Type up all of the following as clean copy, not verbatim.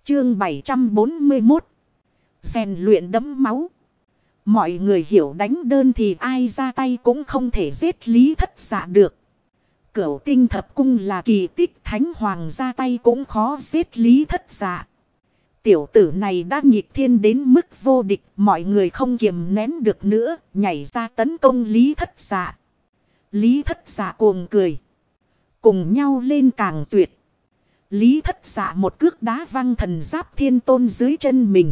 Chương 741. Rèn luyện đẫm máu. Mọi người hiểu đánh đơn thì ai ra tay cũng không thể giết Lý Thất Dạ được. Cửu tinh thập cung là kỳ tích, thánh hoàng ra tay cũng khó giết Lý Thất Dạ. Tiểu tử này đã nghịch thiên đến mức vô địch, mọi người không kiềm nén được nữa, nhảy ra tấn công Lý Thất Dạ. Lý Thất Dạ cuồng cười. Cùng nhau lên càng tuyệt. Lý Thất Dạ một cước đá văng thần giáp thiên tôn dưới chân mình.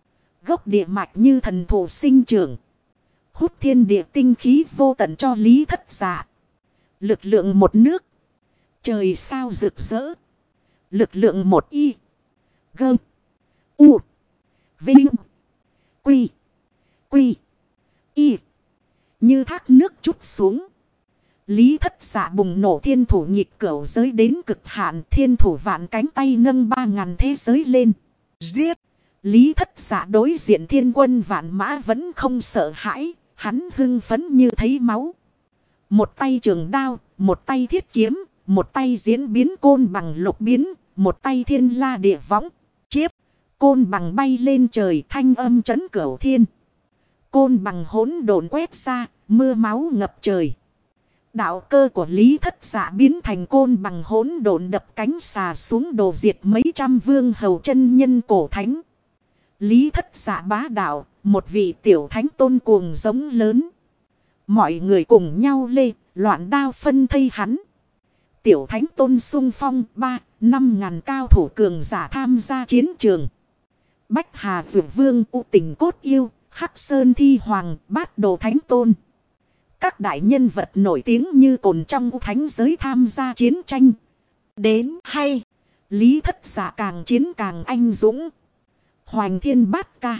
Gốc địa mạch như thần thụ sinh trưởng. Hút thiên địa tinh khí vô tận cho Lý Thất Dạ. Lực lượng một nước. Trời sao rực rỡ. Lực lượng một y. Gơm. U. Vinh. Quy. Quy. Y. Như thác nước chút xuống. Lý Thất Dạ bùng nổ thiên thủ nhịp cửu giới đến cực hạn, thiên thủ vạn cánh tay nâng 3000 thế giới lên. Giết! Lý Thất Dạ đối diện thiên quân vạn mã vẫn không sợ hãi, hắn hưng phấn như thấy máu. Một tay trường đao, một tay thiết kiếm, một tay diễn biến côn bằng lục biến, một tay thiên la địa võng, chiếp. Côn bằng bay lên trời, thanh âm trấn cửu thiên. Côn bằng hỗn độn quét ra, mưa máu ngập trời. Đạo cơ của Lý Thất Dạ biến thành côn bằng hỗn độn đập cánh xà xuống đổ diệt mấy trăm vương hầu chân nhân cổ thánh. Lý Thất Dạ bá đạo, một vị tiểu thánh tôn cuồng giống lớn. Mọi người cùng nhau lê, loạn đao phân thây hắn. Tiểu thánh tôn xung phong 3-5 ngàn cao thủ cường giả tham gia chiến trường. Bách Hà Dược Vương, U Tình Cốt Yêu, Hắc Sơn Thi Hoàng, Bát Đồ Thánh Tôn. Các đại nhân vật nổi tiếng như cồn trong U Thánh giới tham gia chiến tranh. Đến hay, Lý Thất Dạ càng chiến càng anh dũng. Hoành Thiên Bát Ca.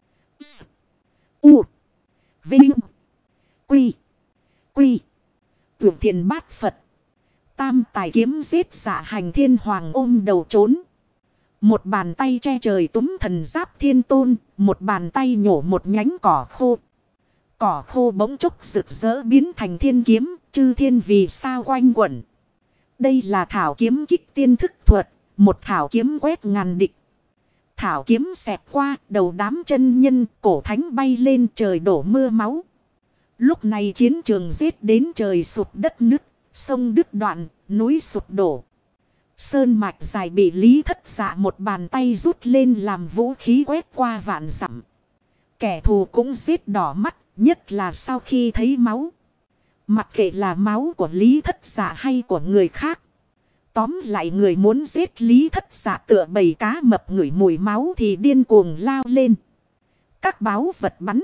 U. Vinh. Quy. Quy. Tuyệt Thiên Bát Phật. Tam tài kiếm giết Dạ Hành Thiên Hoàng ôm đầu trốn. Một bàn tay che trời túm thần giáp thiên tôn, một bàn tay nhổ một nhánh cỏ khô. Cỏ khô bỗng chốc rực rỡ biến thành thiên kiếm, chư thiên vì sao quanh quẩn. Đây là thảo kiếm kích tiên thức thuật, một thảo kiếm quét ngàn địch. Thảo kiếm xẹt qua, đầu đám chân nhân, cổ thánh bay lên, trời đổ mưa máu. Lúc này chiến trường giết đến trời sụp đất nứt, sông đứt đoạn, núi sụp đổ. Sơn mạch dài bị Lý Thất Dạ một bàn tay rút lên làm vũ khí quét qua vạn dặm. Kẻ thù cũng giết đỏ mắt, nhất là sau khi thấy máu. Mặc kệ là máu của Lý Thất Dạ hay của người khác. Tóm lại người muốn giết Lý Thất Dạ tựa bầy cá mập ngửi mùi máu thì điên cuồng lao lên. Các báu vật bắn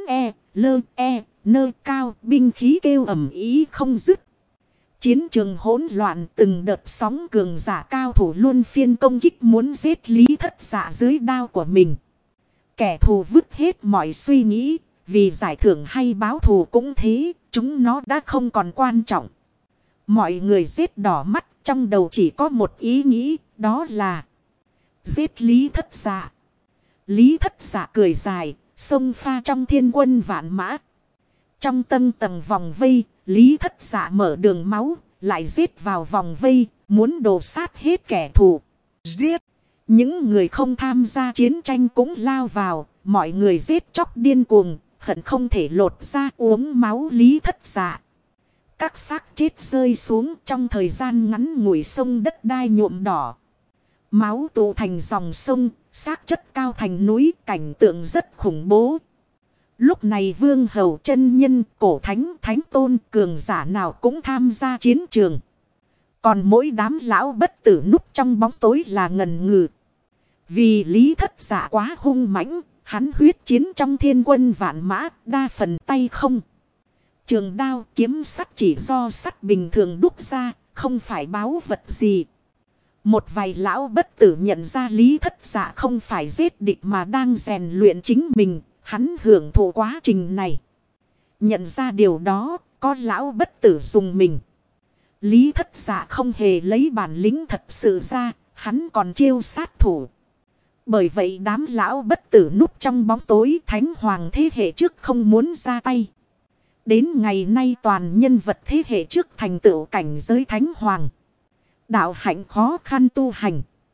nơ cao, binh khí kêu ầm ĩ không dứt. Chiến trường hỗn loạn, từng đợt sóng cường giả cao thủ luôn phiên công kích muốn giết Lý Thất Dạ dưới đao của mình. Kẻ thù vứt hết mọi suy nghĩ, vì giải thưởng hay báo thù cũng thế, chúng nó đã không còn quan trọng. Mọi người giết đỏ mắt, trong đầu chỉ có một ý nghĩ, đó là giết Lý Thất Dạ. Lý Thất Dạ cười dài, xông pha trong thiên quân vạn mã. Trong tầng vòng vây, Lý Thất Dạ mở đường máu, lại giết vào vòng vây, muốn đổ sát hết kẻ thù. Giết! Những người không tham gia chiến tranh cũng lao vào, mọi người giết chóc điên cuồng, hận không thể lột ra uống máu Lý Thất Dạ. Các xác chết rơi xuống trong thời gian ngắn ngủi, sông đất đai nhuộm đỏ. Máu tụ thành dòng sông, xác chất cao thành núi, cảnh tượng rất khủng bố. Lúc này vương hầu chân nhân, cổ thánh, thánh tôn, cường giả nào cũng tham gia chiến trường. Còn mỗi đám lão bất tử núp trong bóng tối là ngần ngừ. Vì Lý Thất Dạ quá hung mãnh, hắn huyết chiến trong thiên quân vạn mã, đa phần tay không. Trường đao kiếm sắt chỉ do sắt bình thường đúc ra, không phải báu vật gì. Một vài lão bất tử nhận ra Lý Thất Dạ không phải giết địch mà đang rèn luyện chính mình, hắn hưởng thụ quá trình này. Nhận ra điều đó, có lão bất tử dùng mình. Lý Thất Dạ không hề lấy bản lĩnh thật sự ra, hắn còn chiêu sát thủ. Bởi vậy đám lão bất tử núp trong bóng tối, thánh hoàng thế hệ trước không muốn ra tay. Đến ngày nay toàn nhân vật thế hệ trước thành tựu cảnh giới thánh hoàng. Đạo hạnh khó khăn tu hành.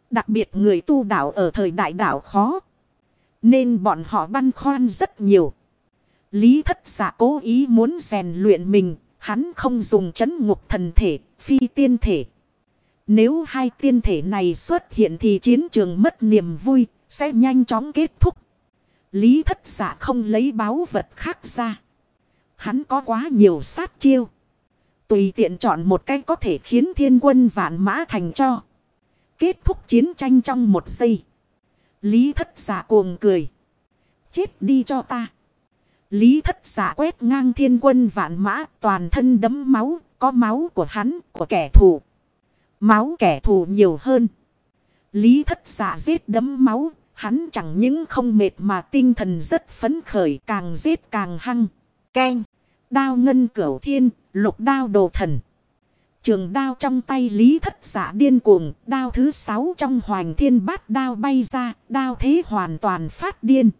Đặc biệt người tu đạo ở thời đại đạo khó. Nên bọn họ băn khoăn rất nhiều. Lý Thất Dạ cố ý muốn rèn luyện mình. Hắn không dùng trấn ngục thần thể, phi tiên thể. Nếu hai tiên thể này xuất hiện thì chiến trường mất niềm vui, sẽ nhanh chóng kết thúc. Lý Thất Dạ không lấy báu vật khác ra. Hắn có quá nhiều sát chiêu. Tùy tiện chọn một cái có thể khiến thiên quân vạn mã thành cho. Kết thúc chiến tranh trong một giây. Lý Thất Dạ cuồng cười. Chết đi cho ta. Lý Thất Dạ quét ngang thiên quân vạn mã, toàn thân đẫm máu, có máu của hắn, của kẻ thù. Máu kẻ thù nhiều hơn. Lý Thất Dạ giết đẫm máu, hắn chẳng những không mệt mà tinh thần rất phấn khởi, càng giết càng hăng. Keng, đao ngân cửu thiên, lục đao đồ thần. Trường đao trong tay Lý Thất Dạ điên cuồng, đao thứ 6 trong Hoành Thiên Bát đao bay ra, đao thế hoàn toàn phát điên.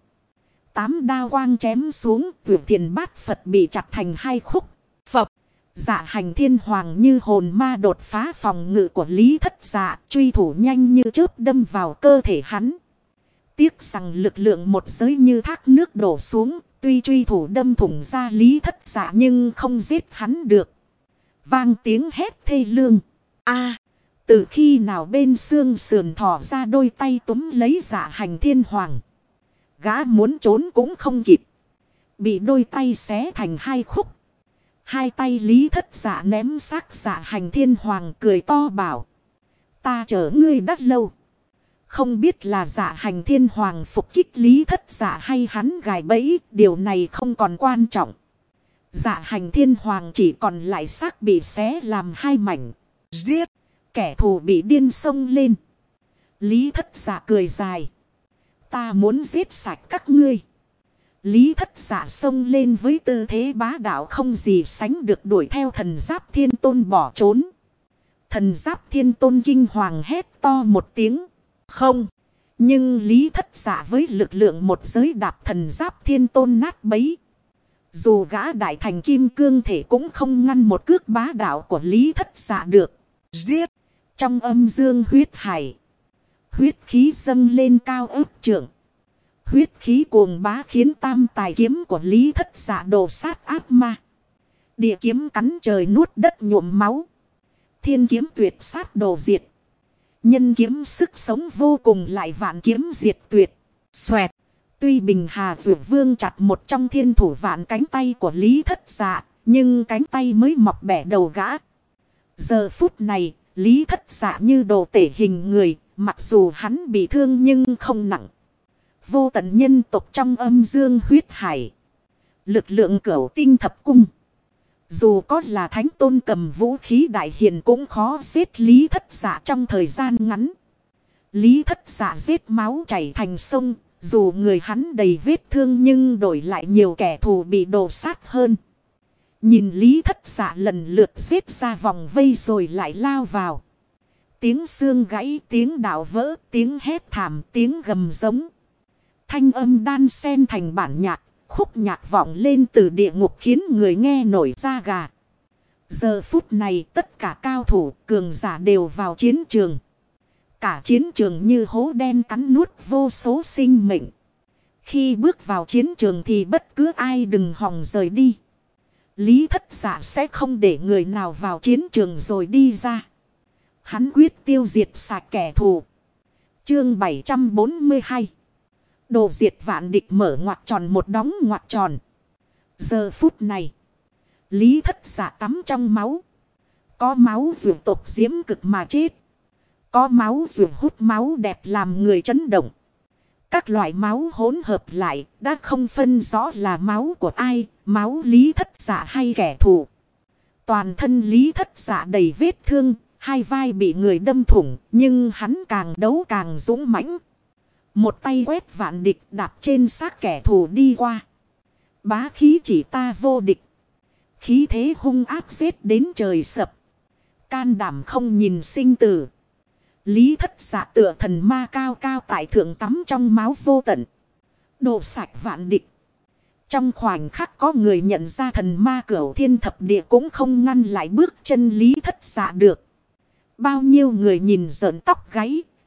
8 đao quang chém xuống, Vượt Thiền Bát Phật bị chặt thành 2 khúc. Phật, Dạ Hành Thiên Hoàng như hồn ma đột phá phòng ngự của Lý Thất Dạ, truy thủ nhanh như chớp đâm vào cơ thể hắn. Tiếc rằng lực lượng một giới như thác nước đổ xuống, tuy truy thủ đâm thủng ra Lý Thất Dạ nhưng không giết hắn được. Vang tiếng hét thê lương. A, từ khi nào bên xương sườn thò ra đôi tay túm lấy Dạ Hành Thiên Hoàng. Gã muốn trốn cũng không kịp. Bị đôi tay xé thành 2 khúc. Hai tay Lý Thất Dạ ném xác Dạ Hành Thiên Hoàng cười to bảo. Ta chờ ngươi đã lâu. Không biết là Dạ Hành Thiên Hoàng phục kích Lý Thất Dạ hay hắn gài bẫy. Điều này không còn quan trọng. Dạ Hành Thiên Hoàng chỉ còn lại xác bị xé làm 2 mảnh. Giết. Kẻ thù bị điên xông lên. Lý Thất Dạ cười dài. Ta muốn giết sạch các ngươi. Lý Thất Dạ xông lên với tư thế bá đạo không gì sánh được, đuổi theo Thần Giáp Thiên Tôn bỏ trốn. Thần Giáp Thiên Tôn kinh hoàng hét to một tiếng. Không. Nhưng Lý Thất Dạ với lực lượng một giới đạp Thần Giáp Thiên Tôn nát bấy. Dù gã đại thành kim cương thể cũng không ngăn một cước bá đạo của Lý Thất Dạ được. Giết. Trong âm dương huyết hải. Huyết khí dâng lên cao ước trượng. Huyết khí cuồng bá khiến tam tài kiếm của Lý Thất Dạ đồ sát ác ma. Địa kiếm cắn trời nuốt đất nhuộm máu. Thiên kiếm tuyệt sát đồ diệt. Nhân kiếm sức sống vô cùng lại vạn kiếm diệt tuyệt. Xoẹt. Tuy Bình Hà Vượt Vương chặt một trong thiên thủ vạn cánh tay của Lý Thất Dạ, nhưng cánh tay mới mọc bẻ đầu gã. Giờ phút này, Lý Thất Dạ như đồ tể hình người, mặc dù hắn bị thương nhưng không nặng. Vô tận nhân tộc trong âm dương huyết hải. Lực lượng cửu tinh thập cung. Dù có là thánh tôn cầm vũ khí đại hiền cũng khó giết Lý Thất Dạ trong thời gian ngắn. Lý Thất Dạ giết máu chảy thành sông. Dù người hắn đầy vết thương nhưng đổi lại nhiều kẻ thù bị đổ sát hơn. Nhìn Lý Thất Dạ lần lượt giết ra vòng vây rồi lại lao vào. Tiếng xương gãy, tiếng đạo vỡ, tiếng hét thảm, tiếng gầm giống. Thanh âm đan xen thành bản nhạc, khúc nhạc vọng lên từ địa ngục khiến người nghe nổi da gà. Giờ phút này tất cả cao thủ, cường giả đều vào chiến trường. Cả chiến trường như hố đen cắn nuốt vô số sinh mệnh. Khi bước vào chiến trường thì bất cứ ai đừng hòng rời đi. Lý Thất Dạ sẽ không để người nào vào chiến trường rồi đi ra. Hắn quyết tiêu diệt sạch kẻ thù. Chương 742. Đồ diệt vạn địch mở ngoặc tròn một đóng ngoặc tròn. Giờ phút này, Lý Thất Dạ tắm trong máu. Có máu vượt tộc diễm cực mà chết. Có máu vượt hút máu đẹp làm người chấn động. Các loại máu hỗn hợp lại đã không phân rõ là máu của ai, máu Lý Thất Dạ hay kẻ thù. Toàn thân Lý Thất Dạ đầy vết thương, hai vai bị người đâm thủng, nhưng hắn càng đấu càng dũng mãnh. Một tay quét vạn địch đạp trên xác kẻ thù đi qua. Bá khí chỉ ta vô địch. Khí thế hung ác giết đến trời sập. Can đảm không nhìn sinh tử. Lý Thất Dạ tựa thần ma cao cao tại thượng tắm trong máu vô tận. Đổ sạch vạn địch. Trong khoảnh khắc có người nhận ra thần ma cửu thiên thập địa cũng không ngăn lại bước chân Lý Thất Dạ được. Bao nhiêu người nhìn rợn tóc gáy.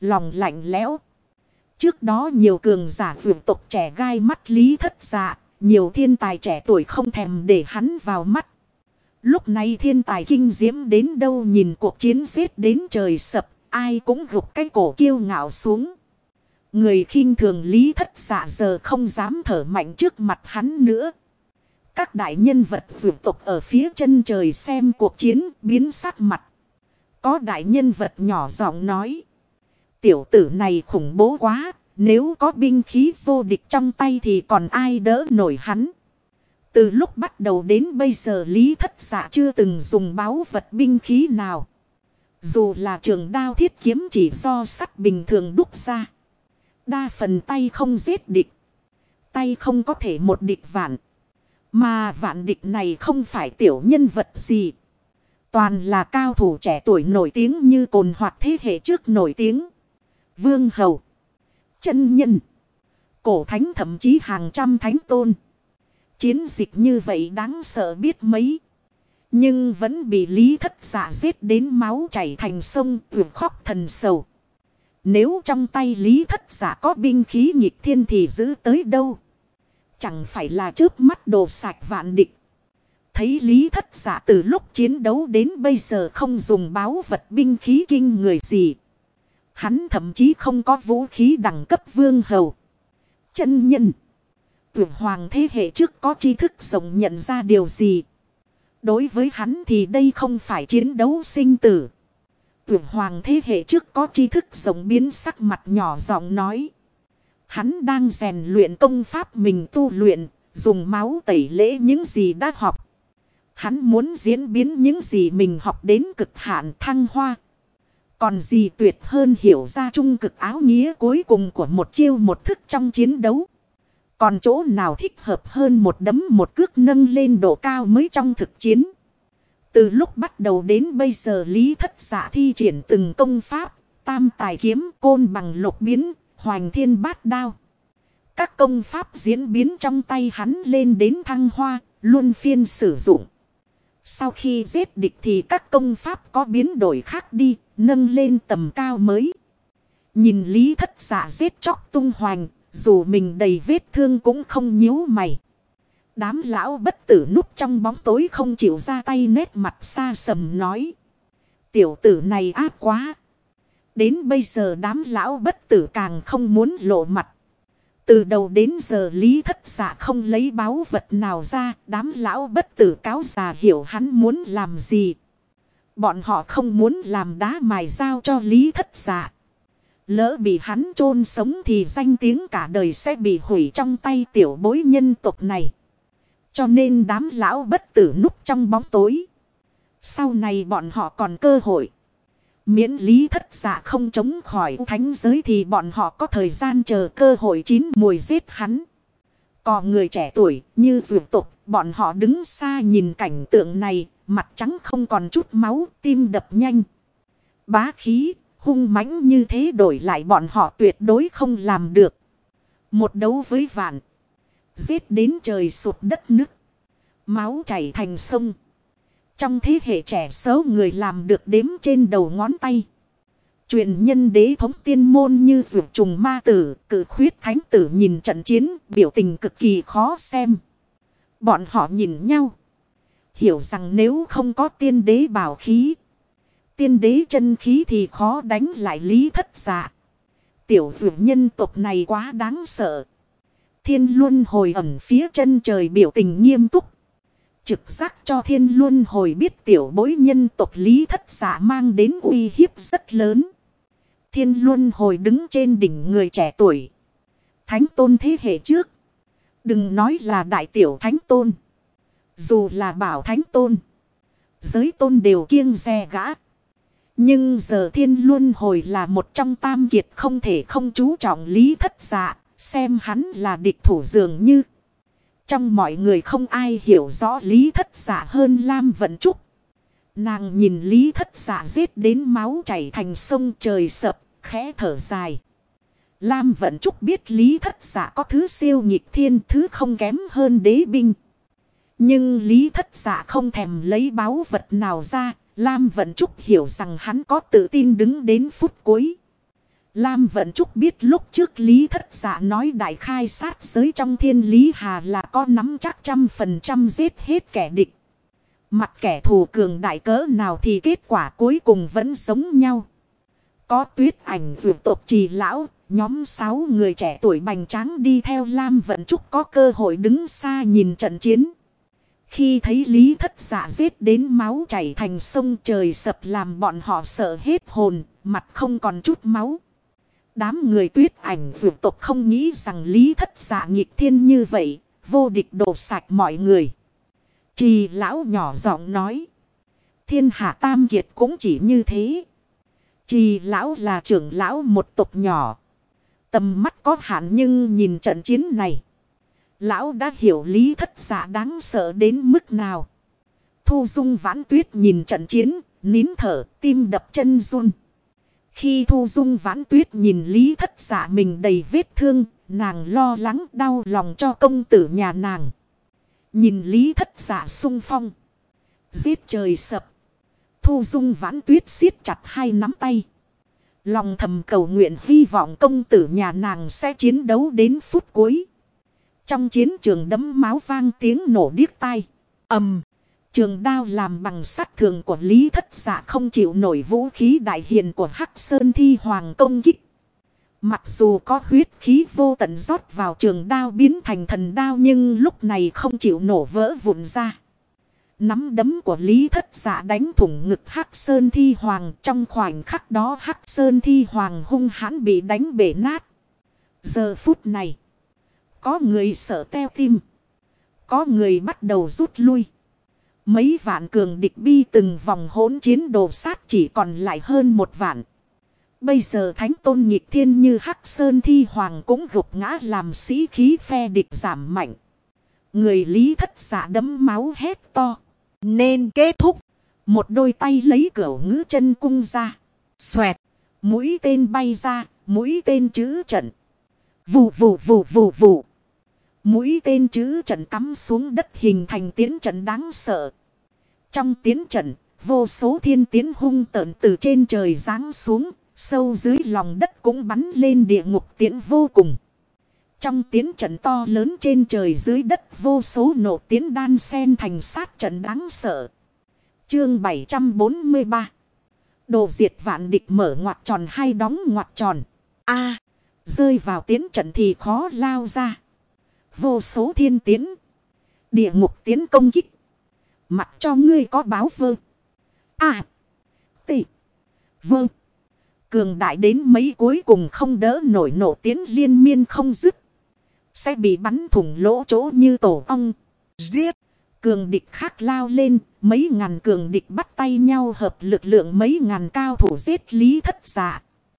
lòng lạnh lẽo. Trước đó nhiều cường giả vượt tộc trẻ gai mắt Lý Thất Dạ, nhiều thiên tài trẻ tuổi không thèm để hắn vào mắt. Lúc này thiên tài kinh diễm đến đâu nhìn cuộc chiến giết đến trời sập, ai cũng gục cái cổ kiêu ngạo xuống. Người khinh thường Lý Thất Dạ giờ không dám thở mạnh trước mặt hắn nữa. Các đại nhân vật vượt tộc ở phía chân trời xem cuộc chiến biến sắc mặt. Có đại nhân vật nhỏ giọng nói. Tiểu tử này khủng bố quá, nếu có binh khí vô địch trong tay thì còn ai đỡ nổi hắn. Từ lúc bắt đầu đến bây giờ Lý Thất Dạ chưa từng dùng báu vật binh khí nào. Dù là trường đao thiết kiếm chỉ do sắt bình thường đúc ra. Đa phần tay không giết địch. Tay không có thể một địch vạn. Mà vạn địch này không phải tiểu nhân vật gì. Toàn là cao thủ trẻ tuổi nổi tiếng như cồn hoặc thế hệ trước nổi tiếng. Vương Hầu, chân nhân, cổ thánh thậm chí hàng trăm thánh tôn. Chiến dịch như vậy đáng sợ biết mấy. Nhưng vẫn bị Lý Thất Dạ giết đến máu chảy thành sông tuyệt khóc thần sầu. Nếu trong tay Lý Thất Dạ có binh khí nghịch thiên thì giữ tới đâu. Chẳng phải là chớp mắt đổ sạch vạn địch. Thấy Lý Thất Dạ từ lúc chiến đấu đến bây giờ không dùng báu vật binh khí kinh người gì. Hắn thậm chí không có vũ khí đẳng cấp vương hầu, chân nhân, tuyệt hoàng thế hệ trước có tri thức rộng nhận ra điều gì. Đối với hắn thì đây không phải chiến đấu sinh tử. Tuyệt hoàng thế hệ trước có tri thức rộng biến sắc mặt nhỏ giọng nói. Hắn đang rèn luyện công pháp mình tu luyện, dùng máu tẩy lễ những gì đã học. Hắn muốn diễn biến những gì mình học đến cực hạn thăng hoa. Còn gì tuyệt hơn hiểu ra trung cực áo nghĩa cuối cùng của một chiêu một thức trong chiến đấu. Còn chỗ nào thích hợp hơn một đấm một cước nâng lên độ cao mới trong thực chiến. Từ lúc bắt đầu đến bây giờ Lý Thất Dạ thi triển từng công pháp, tam tài kiếm, côn bằng lục biến, hoành thiên bát đao. Các công pháp diễn biến trong tay hắn lên đến thăng hoa, luân phiên sử dụng. Sau khi giết địch thì các công pháp có biến đổi khác đi, nâng lên tầm cao mới. Nhìn Lý Thất Dạ giết chóc tung hoành, dù mình đầy vết thương cũng không nhíu mày. Đám lão bất tử núp trong bóng tối không chịu ra tay, nét mặt xa sầm nói. Tiểu tử này ác quá. Đến bây giờ đám lão bất tử càng không muốn lộ mặt. Từ đầu đến giờ Lý Thất Dạ không lấy báu vật nào ra. Đám lão bất tử cáo già hiểu hắn muốn làm gì. Bọn họ không muốn làm đá mài dao cho Lý Thất Dạ. Lỡ bị hắn chôn sống thì danh tiếng cả đời sẽ bị hủy trong tay tiểu bối nhân tộc này. Cho nên đám lão bất tử núp trong bóng tối. Sau này bọn họ còn cơ hội. Miễn Lý Thất Dạ không chống khỏi thánh giới thì bọn họ có thời gian chờ cơ hội chín mùi giết hắn. Còn người trẻ tuổi như dược tục, bọn họ đứng xa nhìn cảnh tượng này, mặt trắng không còn chút máu, tim đập nhanh. Bá khí, hung mãnh như thế đổi lại bọn họ tuyệt đối không làm được. Một đấu với vạn, giết đến trời sụt đất nứt, máu chảy thành sông. Trong thế hệ trẻ số người làm được đếm trên đầu ngón tay. Truyền nhân đế thống tiên môn như dược trùng ma tử, cử khuyết thánh tử nhìn trận chiến, biểu tình cực kỳ khó xem. Bọn họ nhìn nhau, hiểu rằng nếu không có tiên đế bảo khí, tiên đế chân khí thì khó đánh lại Lý Thất Dạ. Tiểu dược nhân tộc này quá đáng sợ. Thiên Luân Hồi ẩn phía chân trời biểu tình nghiêm túc. Trực giác cho Thiên Luân Hồi biết tiểu bối nhân tộc Lý Thất Dạ mang đến uy hiếp rất lớn. Thiên Luân Hồi đứng trên đỉnh người trẻ tuổi. Thánh tôn thế hệ trước. Đừng nói là đại tiểu thánh tôn. Dù là bảo thánh tôn, giới tôn đều kiêng dè gã. Nhưng giờ Thiên Luân Hồi là một trong tam kiệt không thể không chú trọng Lý Thất Dạ. Xem hắn là địch thủ dường như. Trong mọi người không ai hiểu rõ Lý Thất Dạ hơn Lam Vận Trúc. Nàng nhìn Lý Thất Dạ giết đến máu chảy thành sông trời sập, khẽ thở dài. Lam Vận Trúc biết Lý Thất Dạ có thứ siêu nghịch thiên, thứ không kém hơn đế binh. Nhưng Lý Thất Dạ không thèm lấy báu vật nào ra. Lam Vận Trúc hiểu rằng hắn có tự tin đứng đến phút cuối. Lam Vận Trúc biết lúc trước Lý Thất Dạ nói đại khai sát giới trong Thiên Lý Hà là có nắm chắc 100% giết hết kẻ địch. Mặc kẻ thù cường đại cỡ nào thì kết quả cuối cùng vẫn giống nhau. Có Tuyết Ảnh vượt tộc Trì lão, nhóm 6 người trẻ tuổi bành tráng đi theo Lam Vận Trúc có cơ hội đứng xa nhìn trận chiến. Khi thấy Lý Thất Dạ giết đến máu chảy thành sông trời sập làm bọn họ sợ hết hồn, mặt không còn chút máu. Đám người Tuyết Ảnh vượt tộc không nghĩ rằng Lý Thất Dạ nghịch thiên như vậy, vô địch đổ sạch mọi người. Trì lão nhỏ giọng nói. Thiên hạ tam kiệt cũng chỉ như thế. Trì lão là trưởng lão một tộc nhỏ. Tầm mắt có hạn nhưng nhìn trận chiến này. Lão đã hiểu Lý Thất Dạ đáng sợ đến mức nào. Thu Dung Vãn Tuyết nhìn trận chiến, nín thở, tim đập chân run. Khi Thu Dung Vãn Tuyết nhìn Lý Thất Dạ mình đầy vết thương, nàng lo lắng đau lòng cho công tử nhà nàng. Nhìn Lý Thất Dạ xung phong. Giết trời sập. Thu Dung Vãn Tuyết siết chặt hai nắm tay. Lòng thầm cầu nguyện hy vọng công tử nhà nàng sẽ chiến đấu đến phút cuối. Trong chiến trường đấm máu vang tiếng nổ điếc tai. Ầm. Trường đao làm bằng sắt thường của Lý Thất Dạ không chịu nổi vũ khí đại hiền của Hắc Sơn Thi Hoàng công kích. Mặc dù có huyết khí vô tận rót vào trường đao biến thành thần đao nhưng lúc này không chịu nổ vỡ vụn ra. Nắm đấm của Lý Thất Dạ đánh thủng ngực Hắc Sơn Thi Hoàng. Trong khoảnh khắc đó Hắc Sơn Thi Hoàng hung hãn bị đánh bể nát. Giờ phút này. Có người sợ teo tim. Có người bắt đầu rút lui. Mấy vạn cường địch bi từng vòng hỗn chiến đổ sát chỉ còn lại hơn 1 vạn. Bây giờ thánh tôn nghịch thiên như Hắc Sơn Thi Hoàng cũng gục ngã làm sĩ khí phe địch giảm mạnh. Người Lý Thất Dạ đấm máu hét to. Nên kết thúc. Một đôi tay lấy cửu ngữ chân cung ra. Xoẹt. Mũi tên bay ra. Mũi tên chữ trận. Vù vù vù vù vù. Mũi tên chữ trận cắm xuống đất hình thành tiến trận đáng sợ. Trong tiến trận, vô số thiên tiến hung tợn từ trên trời giáng xuống, sâu dưới lòng đất cũng bắn lên địa ngục tiến vô cùng. Trong tiến trận to lớn trên trời dưới đất vô số nổ tiến đan xen thành sát trận đáng sợ. Chương 743. Đồ diệt vạn địch mở ngoặc tròn hay đóng ngoặc tròn. A. Rơi vào tiến trận thì khó lao ra. Vô số thiên tiến. Địa ngục tiến công kích. Mặc cho ngươi có báo vơ. A. T. Vơ. Cường đại đến mấy cuối cùng không đỡ nổi nổ tiến liên miên không dứt. Sẽ bị bắn thủng lỗ chỗ như tổ ong. Giết. Cường địch khác lao lên. Mấy ngàn cường địch bắt tay nhau hợp lực lượng mấy ngàn cao thủ giết Lý Thất Dạ.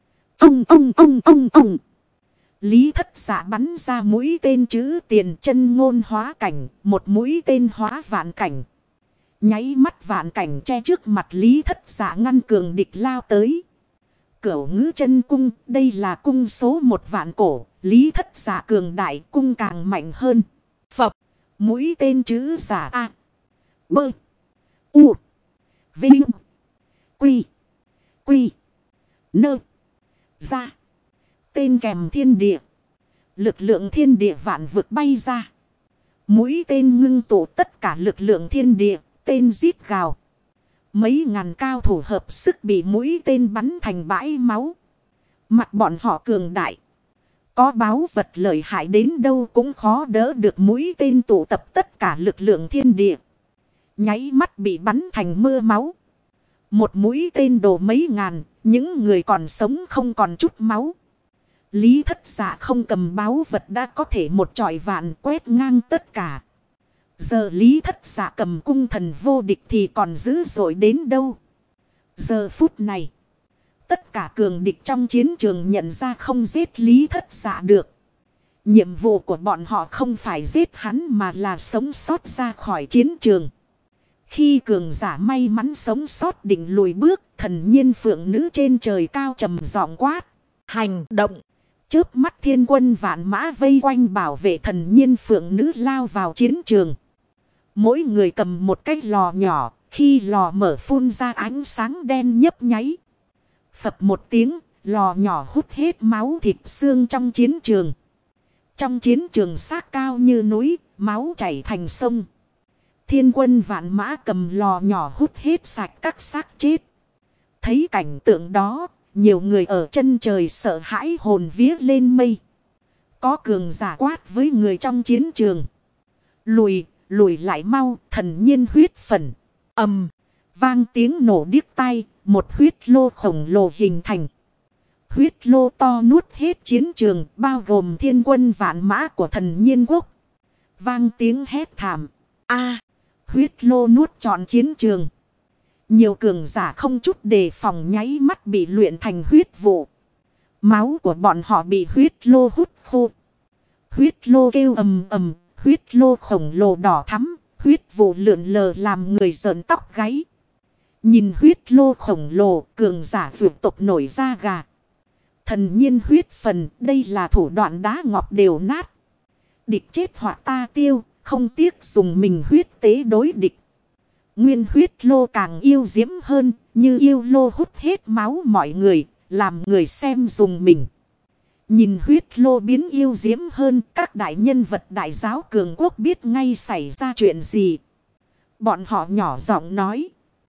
Ông. Lý Thất Dạ bắn ra mũi tên chữ tiền chân ngôn hóa cảnh. Một mũi tên hóa vạn cảnh. Nháy mắt vạn cảnh che trước mặt Lý Thất Dạ ngăn cường địch lao tới. Cửu ngữ chân cung. Đây là cung số 1 vạn cổ. Lý Thất Dạ cường đại cung càng mạnh hơn. Phập. Mũi tên chữ giả A. Bơ. U. Vinh. Quy. Quy. Nơ. Ra. Tên kèm thiên địa. Lực lượng thiên địa vạn vực bay ra. Mũi tên ngưng tụ tất cả lực lượng thiên địa. Tên giết gào. Mấy ngàn cao thủ hợp sức bị mũi tên bắn thành bãi máu. Mặt bọn họ cường đại. Có báu vật lợi hại đến đâu cũng khó đỡ được mũi tên tụ tập tất cả lực lượng thiên địa. Nháy mắt bị bắn thành mưa máu. Một mũi tên đổ mấy ngàn. Những người còn sống không còn chút máu. Lý Thất Dạ không cầm báu vật đã có thể một chọi vạn quét ngang tất cả. Giờ Lý Thất Dạ cầm cung thần vô địch thì còn dữ dội đến đâu. Giờ phút này. Tất cả cường địch trong chiến trường nhận ra không giết Lý Thất Dạ được. Nhiệm vụ của bọn họ không phải giết hắn mà là sống sót ra khỏi chiến trường. Khi cường giả may mắn sống sót định lùi bước, thần nhiên phượng nữ trên trời cao trầm giọng quát. Hành động! Chớp mắt thiên quân vạn mã vây quanh bảo vệ thần nhiên phượng nữ lao vào chiến trường. Mỗi người cầm một cái lò nhỏ, khi lò mở phun ra ánh sáng đen nhấp nháy. Phập một tiếng, lò nhỏ hút hết máu thịt xương trong chiến trường. Trong chiến trường xác cao như núi, máu chảy thành sông. Thiên quân vạn mã cầm lò nhỏ hút hết sạch các xác chết. Thấy cảnh tượng đó, nhiều người ở chân trời sợ hãi hồn vía lên mây. Có cường giả quát với người trong chiến trường. Lùi lại mau, thần nhiên huyết phần. Ầm, vang tiếng nổ điếc tai, một huyết lô khổng lồ hình thành. Huyết lô to nuốt hết chiến trường, bao gồm thiên quân vạn mã của thần nhiên quốc. Vang tiếng hét thảm. A, huyết lô nuốt trọn chiến trường. Nhiều cường giả không chút đề phòng nháy mắt bị luyện thành huyết vụ. Máu của bọn họ bị huyết lô hút khô. Huyết lô kêu ầm ầm, huyết lô khổng lồ đỏ thắm, huyết vụ lượn lờ làm người rợn tóc gáy. Nhìn huyết lô khổng lồ, cường giả vượt tộc nổi da gà. Thần nhiên huyết phần, đây là thủ đoạn đá ngọc đều nát. Địch chết hoặc ta tiêu, không tiếc dùng mình huyết tế đối địch. Nguyên huyết lô càng yêu diễm hơn, như yêu lô hút hết máu mọi người, làm người xem dùng mình. Nhìn huyết lô biến yêu diễm hơn, các đại nhân vật đại giáo cường quốc biết ngay xảy ra chuyện gì. Bọn họ nhỏ giọng nói.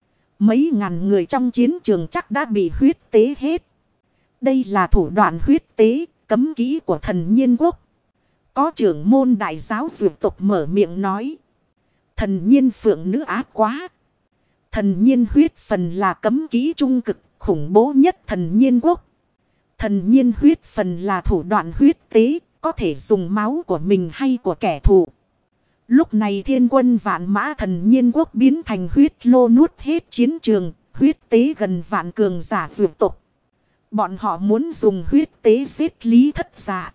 Mấy ngàn người trong chiến trường chắc đã bị huyết tế hết. Đây là thủ đoạn huyết tế, cấm kỹ của thần nhiên quốc. Có trưởng môn đại giáo vượt tục mở miệng nói. Thần nhiên phượng nữ ác quá. Thần nhiên huyết phần là cấm kỹ trung cực, khủng bố nhất thần nhiên quốc. Thần nhiên huyết phần là thủ đoạn huyết tế, có thể dùng máu của mình hay của kẻ thù. Lúc này thiên quân vạn mã thần nhiên quốc biến thành huyết lô nuốt hết chiến trường, huyết tế gần vạn cường giả vượt tục. Bọn họ muốn dùng huyết tế giết Lý Thất Dạ.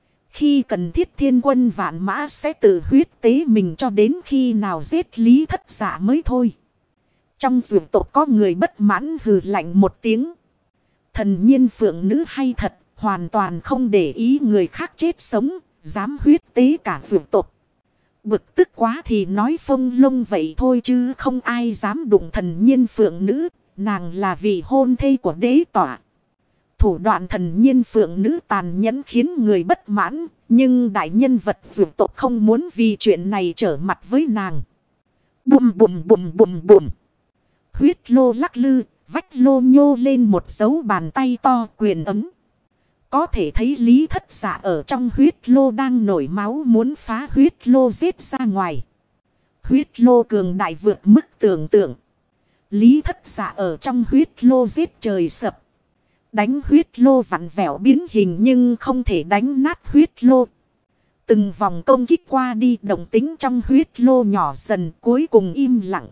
Khi cần thiết thiên quân vạn mã sẽ tự huyết tế mình cho đến khi nào giết Lý Thất Dạ mới thôi. Trong vượt tục có người bất mãn hừ lạnh một tiếng. Thần nhiên phượng nữ hay thật, hoàn toàn không để ý người khác chết sống, dám huyết tế cả vượt tục. Bực tức quá thì nói phông lông vậy thôi chứ không ai dám đụng thần nhiên phượng nữ, nàng là vị hôn thê của đế tỏa. Thủ đoạn thần nhiên phượng nữ tàn nhẫn khiến người bất mãn, nhưng đại nhân vật vượt tục không muốn vì chuyện này trở mặt với nàng. Bùm bùm bùm bùm bùm. Huyết lô lắc lư, vách lô nhô lên một dấu bàn tay to quyền ấm. Có thể thấy Lý Thất Dạ ở trong huyết lô đang nổi máu muốn phá huyết lô giết ra ngoài. Huyết lô cường đại vượt mức tưởng tượng. Lý Thất Dạ ở trong huyết lô giết trời sập. Đánh huyết lô vặn vẹo biến hình nhưng không thể đánh nát huyết lô. Từng vòng công kích qua đi, động tính trong huyết lô nhỏ dần, cuối cùng im lặng.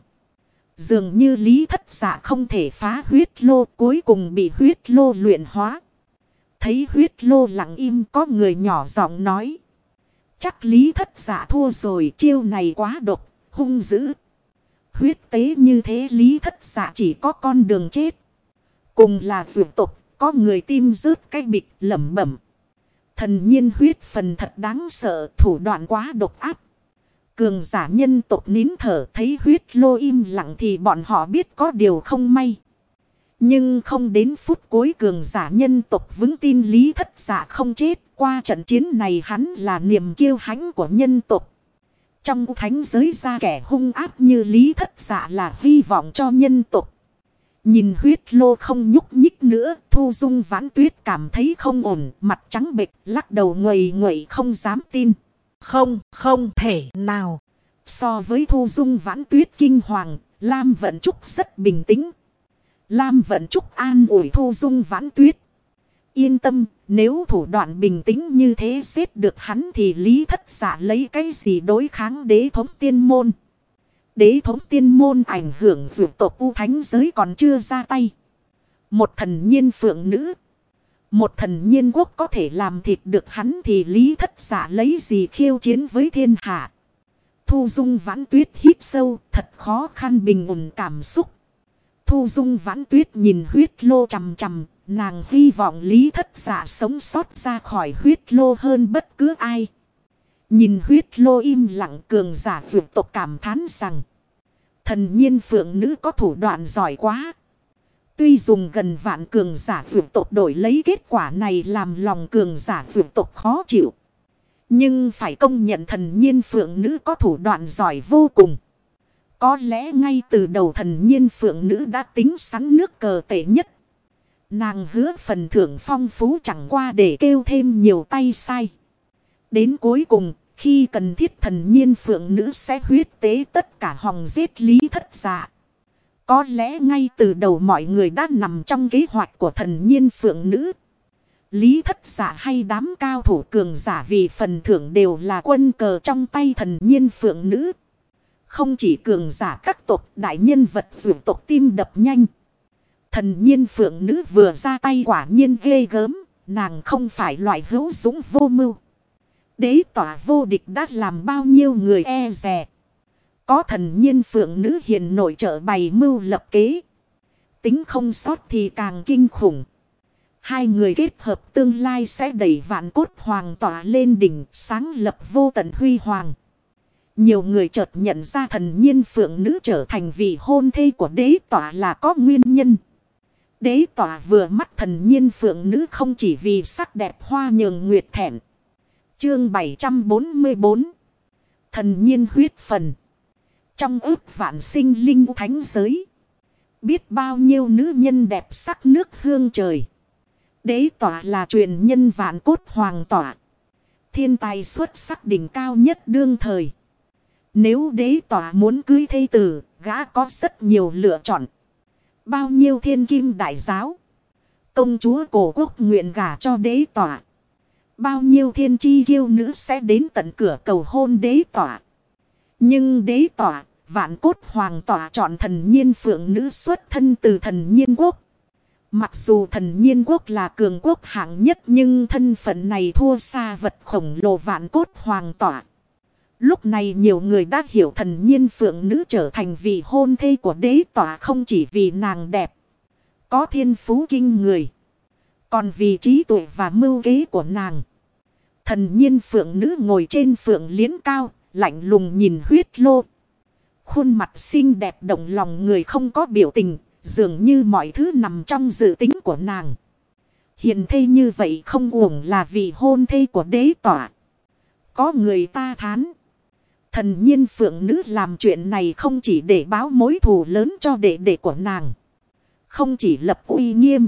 Dường như Lý Thất Dạ không thể phá huyết lô, cuối cùng bị huyết lô luyện hóa. Thấy huyết lô lặng im, có người nhỏ giọng nói. Chắc Lý Thất Dạ thua rồi, chiêu này quá độc, hung dữ. Huyết tế như thế Lý Thất Dạ chỉ có con đường chết. Cùng là vượt tục, có người tim rớt cái bịch lẩm bẩm. Thần nhiên huyết phần thật đáng sợ, thủ đoạn quá độc áp. Cường giả nhân tộc nín thở, thấy huyết lô im lặng thì bọn họ biết có điều không may. Nhưng không đến phút cuối cường giả nhân tộc vững tin Lý Thất Dạ không chết. Qua trận chiến này hắn là niềm kiêu hãnh của nhân tộc. Trong thánh giới ra kẻ hung ác như Lý Thất Dạ là hy vọng cho nhân tộc. Nhìn huyết lô không nhúc nhích nữa, Thu Dung Vãn Tuyết cảm thấy không ổn, mặt trắng bệch, lắc đầu nguầy nguậy không dám tin. Không thể nào. So với Thu Dung Vãn Tuyết kinh hoàng, Lam Vận Trúc rất bình tĩnh. Lam Vận Trúc an ủi Thu Dung Vãn Tuyết. Yên tâm, nếu thủ đoạn bình tĩnh như thế giết được hắn thì Lý Thất Dạ lấy cái gì đối kháng đế thống tiên môn. Đế thống tiên môn ảnh hưởng vượt tộc u thánh giới còn chưa ra tay. Một thần nhiên phượng nữ. Một thần nhiên quốc có thể làm thịt được hắn thì Lý Thất Dạ lấy gì khiêu chiến với thiên hạ. Thu Dung Vãn Tuyết hít sâu, thật khó khăn bình ổn cảm xúc. Thu Dung Vãn Tuyết nhìn huyết lô chằm chằm, nàng hy vọng Lý Thất Dạ sống sót ra khỏi huyết lô hơn bất cứ ai. Nhìn huyết lô im lặng, cường giả vượt tộc cảm thán rằng thần nhiên phượng nữ có thủ đoạn giỏi quá. Tuy dùng gần vạn cường giả vượt tộc đổi lấy kết quả này làm lòng cường giả vượt tộc khó chịu. Nhưng phải công nhận thần nhiên phượng nữ có thủ đoạn giỏi vô cùng. Có lẽ ngay từ đầu thần nhiên phượng nữ đã tính sẵn nước cờ tệ nhất. Nàng hứa phần thưởng phong phú chẳng qua để kêu thêm nhiều tay sai. Đến cuối cùng, khi cần thiết thần nhiên phượng nữ sẽ huyết tế tất cả hòng giết Lý Thất Dạ. Có lẽ ngay từ đầu mọi người đã nằm trong kế hoạch của thần nhiên phượng nữ. Lý Thất Dạ hay đám cao thủ cường giả vì phần thưởng đều là quân cờ trong tay thần nhiên phượng nữ. Không chỉ cường giả các tộc đại nhân vật vượt tộc tim đập nhanh. Thần nhiên phượng nữ vừa ra tay quả nhiên ghê gớm, nàng không phải loại hữu dũng vô mưu. Đế tỏa vô địch đã làm bao nhiêu người e dè. Có thần nhiên phượng nữ hiện nội trợ bày mưu lập kế. Tính không sót thì càng kinh khủng. Hai người kết hợp tương lai sẽ đẩy vạn cốt hoàng tỏa lên đỉnh sáng lập vô tận huy hoàng. Nhiều người chợt nhận ra thần nhiên phượng nữ trở thành vị hôn thê của đế tỏa là có nguyên nhân. Đế tỏa vừa mắt thần nhiên phượng nữ không chỉ vì sắc đẹp hoa nhường nguyệt thẹn. Chương 744 Thần nhiên huyết phần. Trong ước vạn sinh linh thánh giới. Biết bao nhiêu nữ nhân đẹp sắc nước hương trời. Đế tỏa là truyền nhân vạn cốt hoàng tỏa. Thiên tài xuất sắc đỉnh cao nhất đương thời. Nếu đế tỏa muốn cưới thê tử, gã có rất nhiều lựa chọn. Bao nhiêu thiên kim đại giáo. Công chúa cổ quốc nguyện gả cho đế tỏa. Bao nhiêu thiên chi kiêu nữ sẽ đến tận cửa cầu hôn đế tỏa. Nhưng đế tỏa, vạn cốt hoàng tỏa chọn thần nhiên phượng nữ xuất thân từ thần nhiên quốc. Mặc dù thần nhiên quốc là cường quốc hạng nhất nhưng thân phận này thua xa vật khổng lồ vạn cốt hoàng tỏa. Lúc này nhiều người đã hiểu thần nhiên phượng nữ trở thành vị hôn thê của đế tỏa không chỉ vì nàng đẹp. Có thiên phú kinh người. Còn vì trí tuệ và mưu kế của nàng. Thần nhiên phượng nữ ngồi trên phượng liễn cao, lạnh lùng nhìn huyết lô. Khuôn mặt xinh đẹp động lòng người không có biểu tình, dường như mọi thứ nằm trong dự tính của nàng. Hiền thê như vậy không uổng là vị hôn thê của đế tỏa. Có người ta thán. Thần nhiên phượng nữ làm chuyện này không chỉ để báo mối thù lớn cho đệ đệ của nàng. Không chỉ lập uy nghiêm.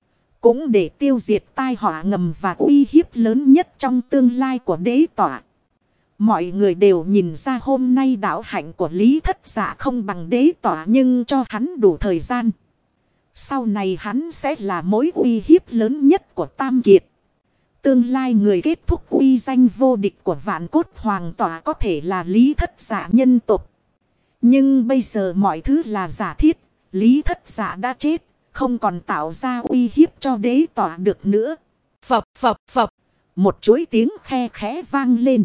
Cũng để tiêu diệt tai họa ngầm và uy hiếp lớn nhất trong tương lai của đế tỏa. Mọi người đều nhìn ra hôm nay đạo hạnh của Lý Thất Dạ không bằng đế tỏa nhưng cho hắn đủ thời gian. Sau này hắn sẽ là mối uy hiếp lớn nhất của Tam Kiệt. Tương lai người kết thúc uy danh vô địch của vạn cốt hoàng tỏa có thể là Lý Thất Dạ nhân tộc. Nhưng bây giờ mọi thứ là giả thiết. Lý Thất Dạ đã chết. Không còn tạo ra uy hiếp cho đế tỏa được nữa. Phập phập phập. Một chuỗi tiếng khe khẽ vang lên.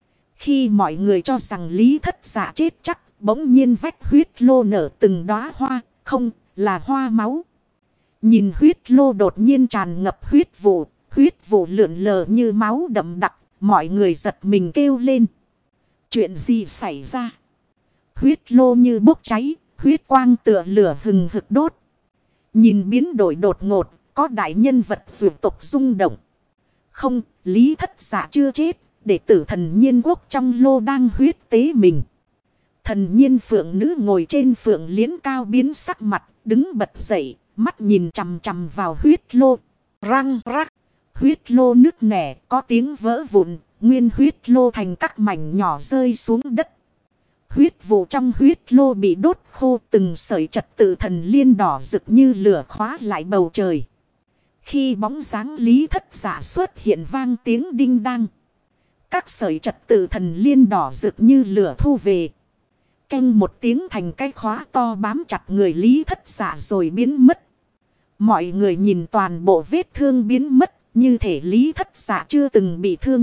Khi mọi người cho rằng Lý Thất Dạ chết chắc. Bỗng nhiên vách huyết lô nở từng đóa hoa. Không là hoa máu. Nhìn huyết lô đột nhiên tràn ngập huyết vụ. Huyết vụ lượn lờ như máu đậm đặc. Mọi người giật mình kêu lên. Chuyện gì xảy ra? Huyết lô như bốc cháy. Huyết quang tựa lửa hừng hực đốt. Nhìn biến đổi đột ngột. Có đại nhân vật vượt tộc rung động. Không, Lý Thất Dạ chưa chết. Đệ tử thần nhiên quốc trong lô đang huyết tế mình. Thần nhiên phượng nữ ngồi trên phượng liễn cao biến sắc mặt. Đứng bật dậy. Mắt nhìn chằm chằm vào huyết lô. Răng rắc. Huyết lô nứt nẻ có tiếng vỡ vụn. Nguyên huyết lô thành các mảnh nhỏ rơi xuống đất. Huyết vụ trong huyết lô bị đốt khô từng sợi trật tự thần liên đỏ rực như lửa khóa lại bầu trời. Khi bóng dáng Lý Thất Dạ xuất hiện vang tiếng đinh đăng. Các sợi trật tự thần liên đỏ rực như lửa thu về. Canh một tiếng thành cái khóa to bám chặt người Lý Thất Dạ rồi biến mất. Mọi người nhìn toàn bộ vết thương biến mất như thể Lý Thất Dạ chưa từng bị thương.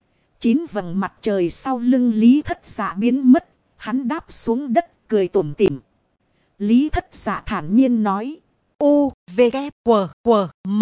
9 vầng mặt trời sau lưng Lý Thất Dạ biến mất. Hắn đáp xuống đất cười tủm tỉm. Lý Thất Dạ thản nhiên nói. U, V, K, W, W, M.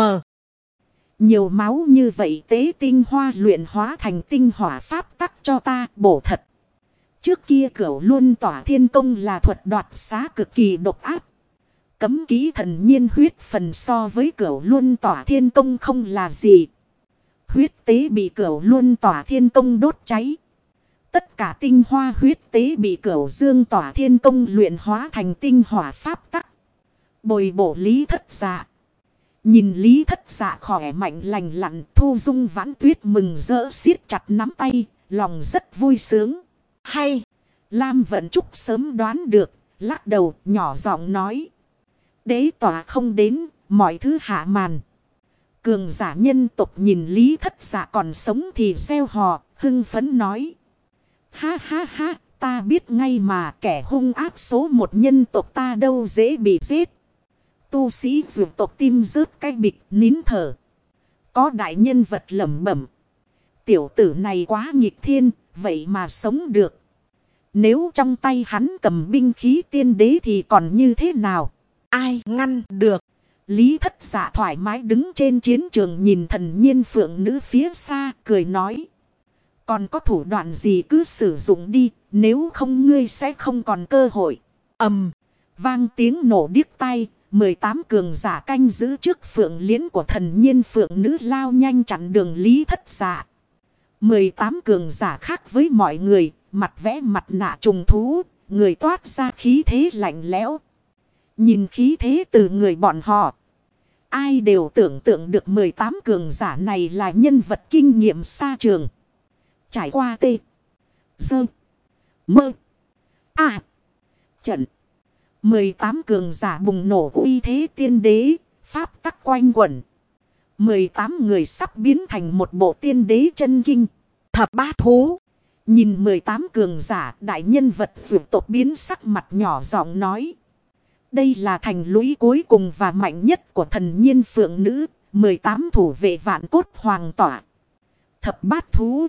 Nhiều máu như vậy tế tinh hoa luyện hóa thành tinh hỏa pháp tắc cho ta bổ thật. Trước kia Cửu Luân Tỏa Thiên Công là thuật đoạt xá cực kỳ độc ác. Cấm kỹ thần nhiên huyết phần so với Cửu Luân Tỏa Thiên Công không là gì. Huyết tế bị Cửu Luân Tỏa Thiên Công đốt cháy. Tất cả tinh hoa huyết tế bị Cửu Dương Tỏa Thiên Công luyện hóa thành tinh hỏa pháp tắc. Bồi bổ Lý Thất Dạ. Nhìn Lý Thất Dạ khỏe mạnh lành lặn, Thu Dung Vãn Tuyết mừng rỡ siết chặt nắm tay, lòng rất vui sướng. Hay, Lam Vận Trúc sớm đoán được, lắc đầu nhỏ giọng nói. Đế tỏa không đến, mọi thứ hạ màn. Cường giả nhân tộc nhìn Lý Thất Dạ còn sống thì reo hò, hưng phấn nói. Ha ha ha, ta biết ngay mà, kẻ hung ác số một nhân tộc ta đâu dễ bị giết. Tu sĩ dược tộc tim rớt cái bịch nín thở. Có đại nhân vật lẩm bẩm. Tiểu tử này quá nghịch thiên, vậy mà sống được. Nếu trong tay hắn cầm binh khí tiên đế thì còn như thế nào? Ai ngăn được? Lý Thất Dạ thoải mái đứng trên chiến trường nhìn thần nhiên phượng nữ phía xa, cười nói. Còn có thủ đoạn gì cứ sử dụng đi, nếu không ngươi sẽ không còn cơ hội. Vang tiếng nổ điếc tai, 18 cường giả canh giữ trước phượng liễn của thần nhiên phượng nữ lao nhanh chặn đường Lý Thất Dạ. 18 cường giả khác với mọi người, mặt vẽ mặt nạ trùng thú, người toát ra khí thế lạnh lẽo. Nhìn khí thế từ người bọn họ, ai đều tưởng tượng được 18 cường giả này là nhân vật kinh nghiệm xa trường. Trải qua tê, dơ, mơ, trận. 18 cường giả bùng nổ uy thế tiên đế, pháp tắc quanh quẩn. 18 người sắp biến thành một bộ tiên đế chân kinh. Thập bát thú. Nhìn 18 cường giả, đại nhân vật vượt tộc biến sắc mặt nhỏ giọng nói. Đây là thành lũy cuối cùng và mạnh nhất của thần nhiên phượng nữ, 18 thủ vệ vạn cốt hoàng tỏa. Thập bát thú.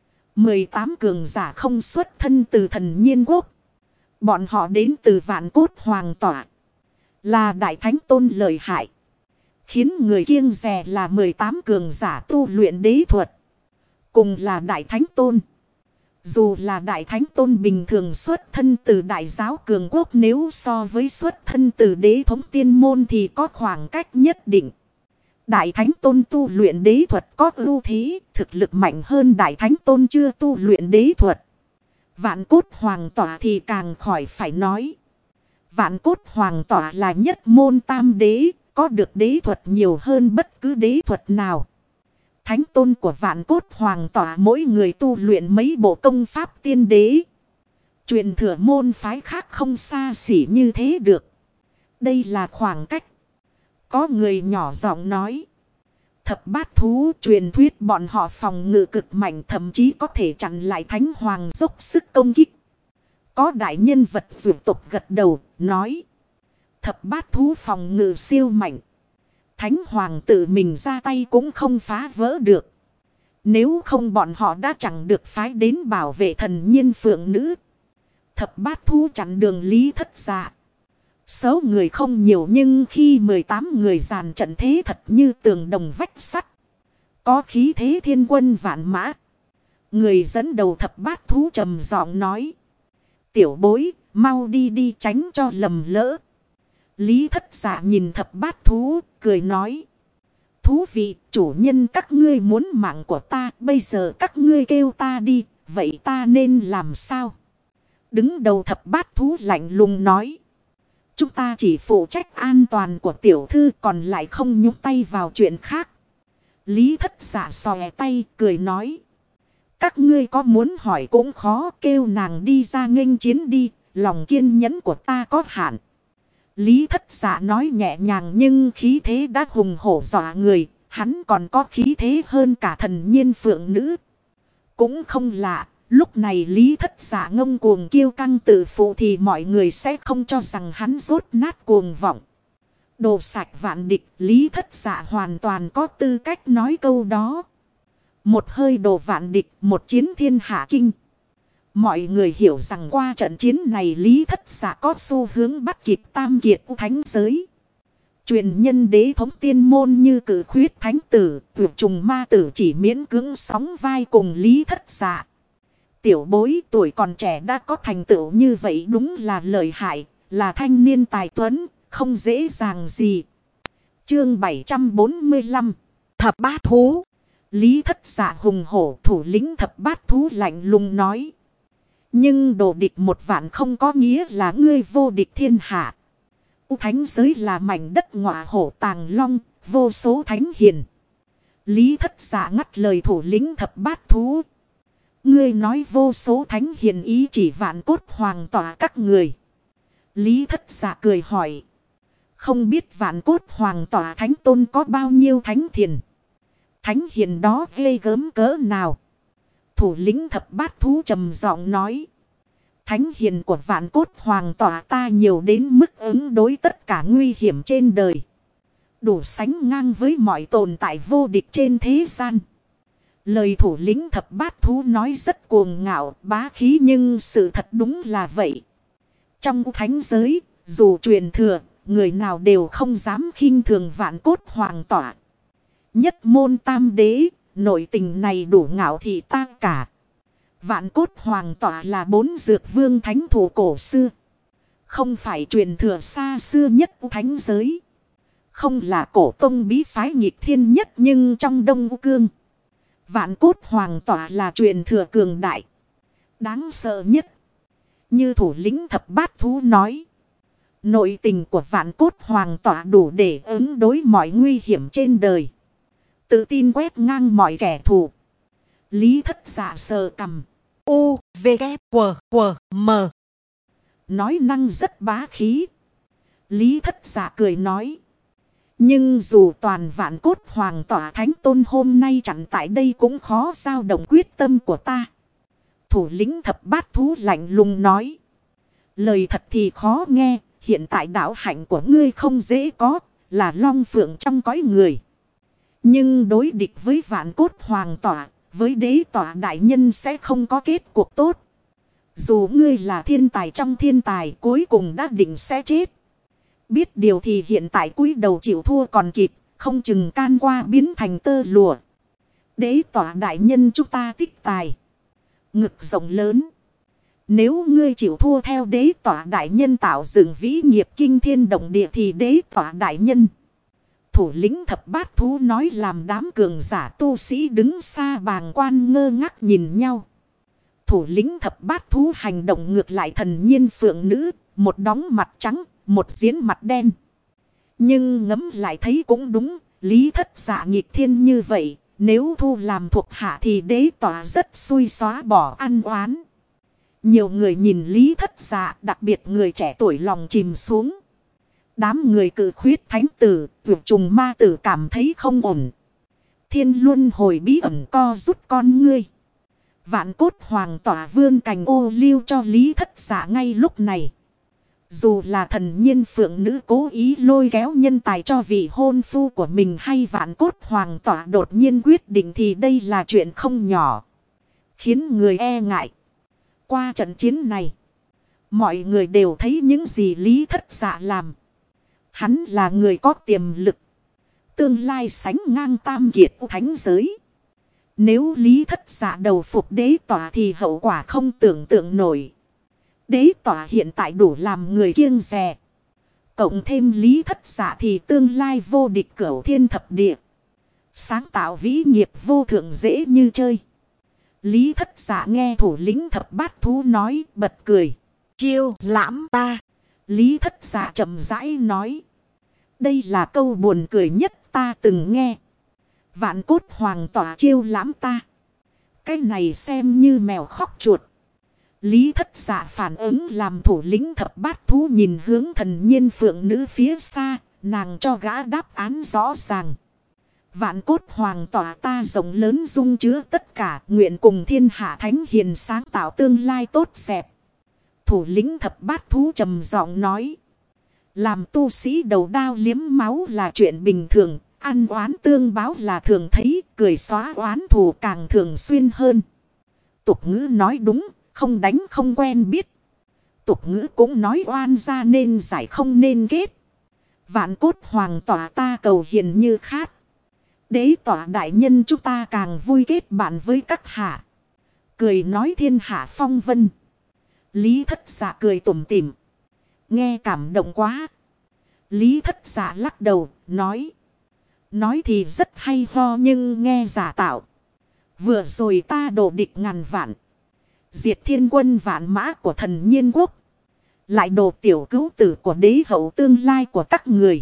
18 cường giả không xuất thân từ thần nhiên quốc. Bọn họ đến từ vạn cốt hoàng tỏa. Là đại thánh tôn lợi hại. Khiến người kiêng dè là 18 cường giả tu luyện đế thuật. Cùng là đại thánh tôn. Dù là đại thánh tôn bình thường xuất thân từ đại giáo cường quốc, nếu so với xuất thân từ đế thống tiên môn thì có khoảng cách nhất định. Đại thánh tôn tu luyện đế thuật có ưu thế, thực lực mạnh hơn đại thánh tôn chưa tu luyện đế thuật. Vạn cốt hoàng tỏa thì càng khỏi phải nói. Vạn cốt hoàng tỏa là nhất môn tam đế, có được đế thuật nhiều hơn bất cứ đế thuật nào. Thánh tôn của vạn cốt hoàng tỏa mỗi người tu luyện mấy bộ công pháp tiên đế. Truyền thừa môn phái khác không xa xỉ như thế được. Đây là khoảng cách. Có người nhỏ giọng nói. Thập bát thú truyền thuyết bọn họ phòng ngự cực mạnh, thậm chí có thể chặn lại thánh hoàng dốc sức công kích. Có đại nhân vật dược tộc gật đầu, nói. Thập bát thú phòng ngự siêu mạnh. Thánh hoàng tự mình ra tay cũng không phá vỡ được. Nếu không bọn họ đã chẳng được phái đến bảo vệ thần nhiên phượng nữ. Thập bát thú chặn đường Lý Thất Dạ. Số người không nhiều nhưng khi 18 người dàn trận thế thật như tường đồng vách sắt. Có khí thế thiên quân vạn mã. Người dẫn đầu thập bát thú trầm giọng nói. Tiểu bối, mau đi đi tránh cho lầm lỡ. Lý Thất Dạ nhìn thập bát thú, cười nói. Thú vị, chủ nhân các ngươi muốn mạng của ta, bây giờ các ngươi kêu ta đi, vậy ta nên làm sao? Đứng đầu thập bát thú lạnh lùng nói. Chúng ta chỉ phụ trách an toàn của tiểu thư, còn lại không nhúng tay vào chuyện khác. Lý Thất Dạ xòe tay cười nói. Các ngươi có muốn hỏi cũng khó, kêu nàng đi ra nghênh chiến đi, lòng kiên nhẫn của ta có hạn. Lý Thất Dạ nói nhẹ nhàng nhưng khí thế đã hùng hổ dọa người, hắn còn có khí thế hơn cả thần nhiên phượng nữ. Cũng không lạ. Lúc này Lý Thất Dạ ngông cuồng kiêu căng tự phụ thì mọi người sẽ không cho rằng hắn rốt nát cuồng vọng. Đồ sạch vạn địch, Lý Thất Dạ hoàn toàn có tư cách nói câu đó. Một hơi đồ vạn địch, một chiến thiên hạ kinh. Mọi người hiểu rằng qua trận chiến này Lý Thất Dạ có xu hướng bắt kịp tam kiệt thánh giới. Truyền nhân đế thống tiên môn như Cử Khuyết thánh tử, Tuyệt Trùng ma tử chỉ miễn cưỡng sóng vai cùng Lý Thất Dạ. Tiểu bối tuổi còn trẻ đã có thành tựu như vậy đúng là lợi hại, là thanh niên tài tuấn, không dễ dàng gì. Chương 745. Thập bát thú. Lý Thất Dạ hùng hổ, thủ lĩnh thập bát thú lạnh lùng nói. Nhưng đồ địch 1.000.000 không có nghĩa là ngươi vô địch thiên hạ. Thánh giới là mảnh đất ngọa hổ tàng long, vô số thánh hiền. Lý Thất Dạ ngắt lời thủ lĩnh thập bát thú. Ngươi nói vô số thánh hiền ý chỉ vạn cốt hoàng tỏa các người. Lý Thất Dạ cười hỏi. Không biết vạn cốt hoàng tỏa thánh tôn có bao nhiêu thánh thiền. Thánh hiền đó ghê gớm cỡ nào. Thủ lĩnh thập bát thú trầm giọng nói. Thánh hiền của vạn cốt hoàng tỏa ta nhiều đến mức ứng đối tất cả nguy hiểm trên đời. Đủ sánh ngang với mọi tồn tại vô địch trên thế gian. Lời thủ lĩnh thập bát thú nói rất cuồng ngạo, bá khí, nhưng sự thật đúng là vậy. Trong thánh giới, dù truyền thừa, người nào đều không dám khinh thường vạn cốt hoàng tỏa. Nhất môn tam đế, nội tình này đủ ngạo thì ta cả. Vạn cốt hoàng tỏa là 4 dược vương thánh thủ cổ xưa. Không phải truyền thừa xa xưa nhất thánh giới. Không là cổ tông bí phái nghịch thiên nhất, nhưng trong Đông Cương, vạn cốt hoàng tỏa là truyền thừa cường đại, đáng sợ nhất. Như thủ lĩnh thập bát thú nói, nội tình của vạn cốt hoàng tỏa đủ để ứng đối mọi nguy hiểm trên đời. Tự tin quét ngang mọi kẻ thù. Lý Thất Dạ sờ cằm. U, V, K, W, W, M. Nói năng rất bá khí. Lý Thất Dạ cười nói. Nhưng dù toàn vạn cốt hoàng tỏa thánh tôn hôm nay chặn tại đây cũng khó dao động quyết tâm của ta. Thủ lĩnh thập bát thú lạnh lùng nói. Lời thật thì khó nghe. Hiện tại đạo hạnh của ngươi không dễ có. Là long phượng trong cõi người. Nhưng đối địch với vạn cốt hoàng tỏa, với đế tỏa đại nhân sẽ không có kết cuộc tốt. Dù ngươi là thiên tài trong thiên tài, cuối cùng đã định sẽ chết. Biết điều thì hiện tại cúi đầu chịu thua còn kịp, không chừng can qua biến thành tơ lụa. Đế tỏa đại nhân chúng ta tích tài, ngực rộng lớn. Nếu ngươi chịu thua theo đế tỏa đại nhân tạo dựng vĩ nghiệp kinh thiên động địa thì đế tỏa đại nhân. Thủ lĩnh thập bát thú nói làm đám cường giả tu sĩ đứng xa bàng quan ngơ ngác nhìn nhau. Thủ lĩnh thập bát thú hành động ngược lại thần nhiên phượng nữ, một đóng mặt trắng, một diễn mặt đen. Nhưng ngẫm lại thấy cũng đúng, Lý Thất Dạ nghịch thiên như vậy, nếu thu làm thuộc hạ thì đế tỏa rất xui xóa bỏ ăn oán. Nhiều người nhìn Lý Thất Dạ, đặc biệt người trẻ tuổi lòng chìm xuống. Đám người cự khuyết thánh tử, vượt trùng ma tử cảm thấy không ổn. Thiên luân hồi bí ẩn co rút con ngươi. Vạn cốt hoàng tỏa vươn cành ô liu cho Lý Thất Dạ ngay lúc này. Dù là thần nhiên phượng nữ cố ý lôi kéo nhân tài cho vị hôn phu của mình, hay vạn cốt hoàng tỏa đột nhiên quyết định, thì đây là chuyện không nhỏ, khiến người e ngại. Qua trận chiến này, mọi người đều thấy những gì Lý Thất Dạ làm. Hắn là người có tiềm lực, tương lai sánh ngang tam kiệt thánh giới. Nếu Lý Thất Dạ đầu phục đế tỏa thì hậu quả không tưởng tượng nổi. Đế tỏa hiện tại đủ làm người kiêng dè. Cộng thêm Lý Thất Dạ thì tương lai vô địch cửu thiên thập địa. Sáng tạo vĩ nghiệp vô thượng dễ như chơi. Lý Thất Dạ nghe thủ lĩnh thập bát thú nói, bật cười. Chiêu lãm ta. Lý Thất Dạ chậm rãi nói. Đây là câu buồn cười nhất ta từng nghe. Vạn cốt hoàng tỏa chiêu lãm ta. Cái này xem như mèo khóc chuột. Lý Thất Dạ phản ứng làm thủ lĩnh thập bát thú nhìn hướng thần nhiên phượng nữ phía xa. Nàng cho gã đáp án rõ ràng. Vạn cốt hoàng tỏa ta rộng lớn dung chứa tất cả, nguyện cùng thiên hạ thánh hiền sáng tạo tương lai tốt đẹp. Thủ lĩnh thập bát thú trầm giọng nói. Làm tu sĩ đầu đao liếm máu là chuyện bình thường. Ăn oán tương báo là thường thấy, cười xóa oán thù càng thường xuyên hơn. Tục ngữ nói đúng, không đánh không quen biết. Tục ngữ cũng nói oan ra nên giải không nên kết. Vạn cốt hoàng tỏa ta cầu hiền như khát. Đế tỏa đại nhân chúng ta càng vui kết bạn với các hạ. Cười nói thiên hạ phong vân. Lý Thất Dạ cười tủm tỉm. Nghe cảm động quá. Lý Thất Dạ lắc đầu, nói. Nói thì rất hay ho nhưng nghe giả tạo. Vừa rồi ta đổ địch ngàn vạn. Diệt thiên quân vạn mã của thần Nhiên Quốc. Lại đổ tiểu cứu tử của đế hậu tương lai của các người.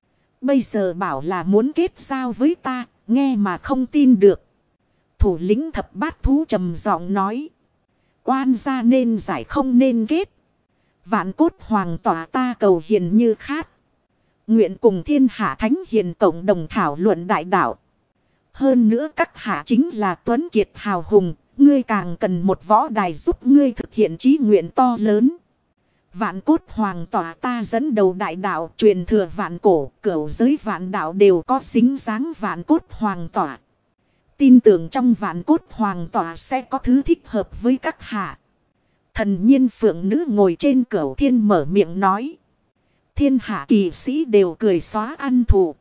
Bây giờ bảo là muốn kết giao với ta, nghe mà không tin được. Thủ lĩnh thập bát thú trầm giọng nói. Oan gia nên giải không nên kết. Vạn cốt hoàng tỏa ta cầu hiền như khát. Nguyện cùng thiên hạ thánh hiền cộng đồng thảo luận đại đạo. Hơn nữa các hạ chính là tuấn kiệt hào hùng. Ngươi càng cần một võ đài giúp ngươi thực hiện chí nguyện to lớn. Vạn cốt hoàng tỏa ta dẫn đầu đại đạo truyền thừa vạn cổ. Cửu giới vạn đạo đều có xính dáng vạn cốt hoàng tỏa. Tin tưởng trong vạn cốt hoàng tỏa sẽ có thứ thích hợp với các hạ. Thần Nhiên phượng nữ ngồi trên cửu thiên mở miệng nói. Thiên hạ kỳ sĩ đều cười xóa ăn thù.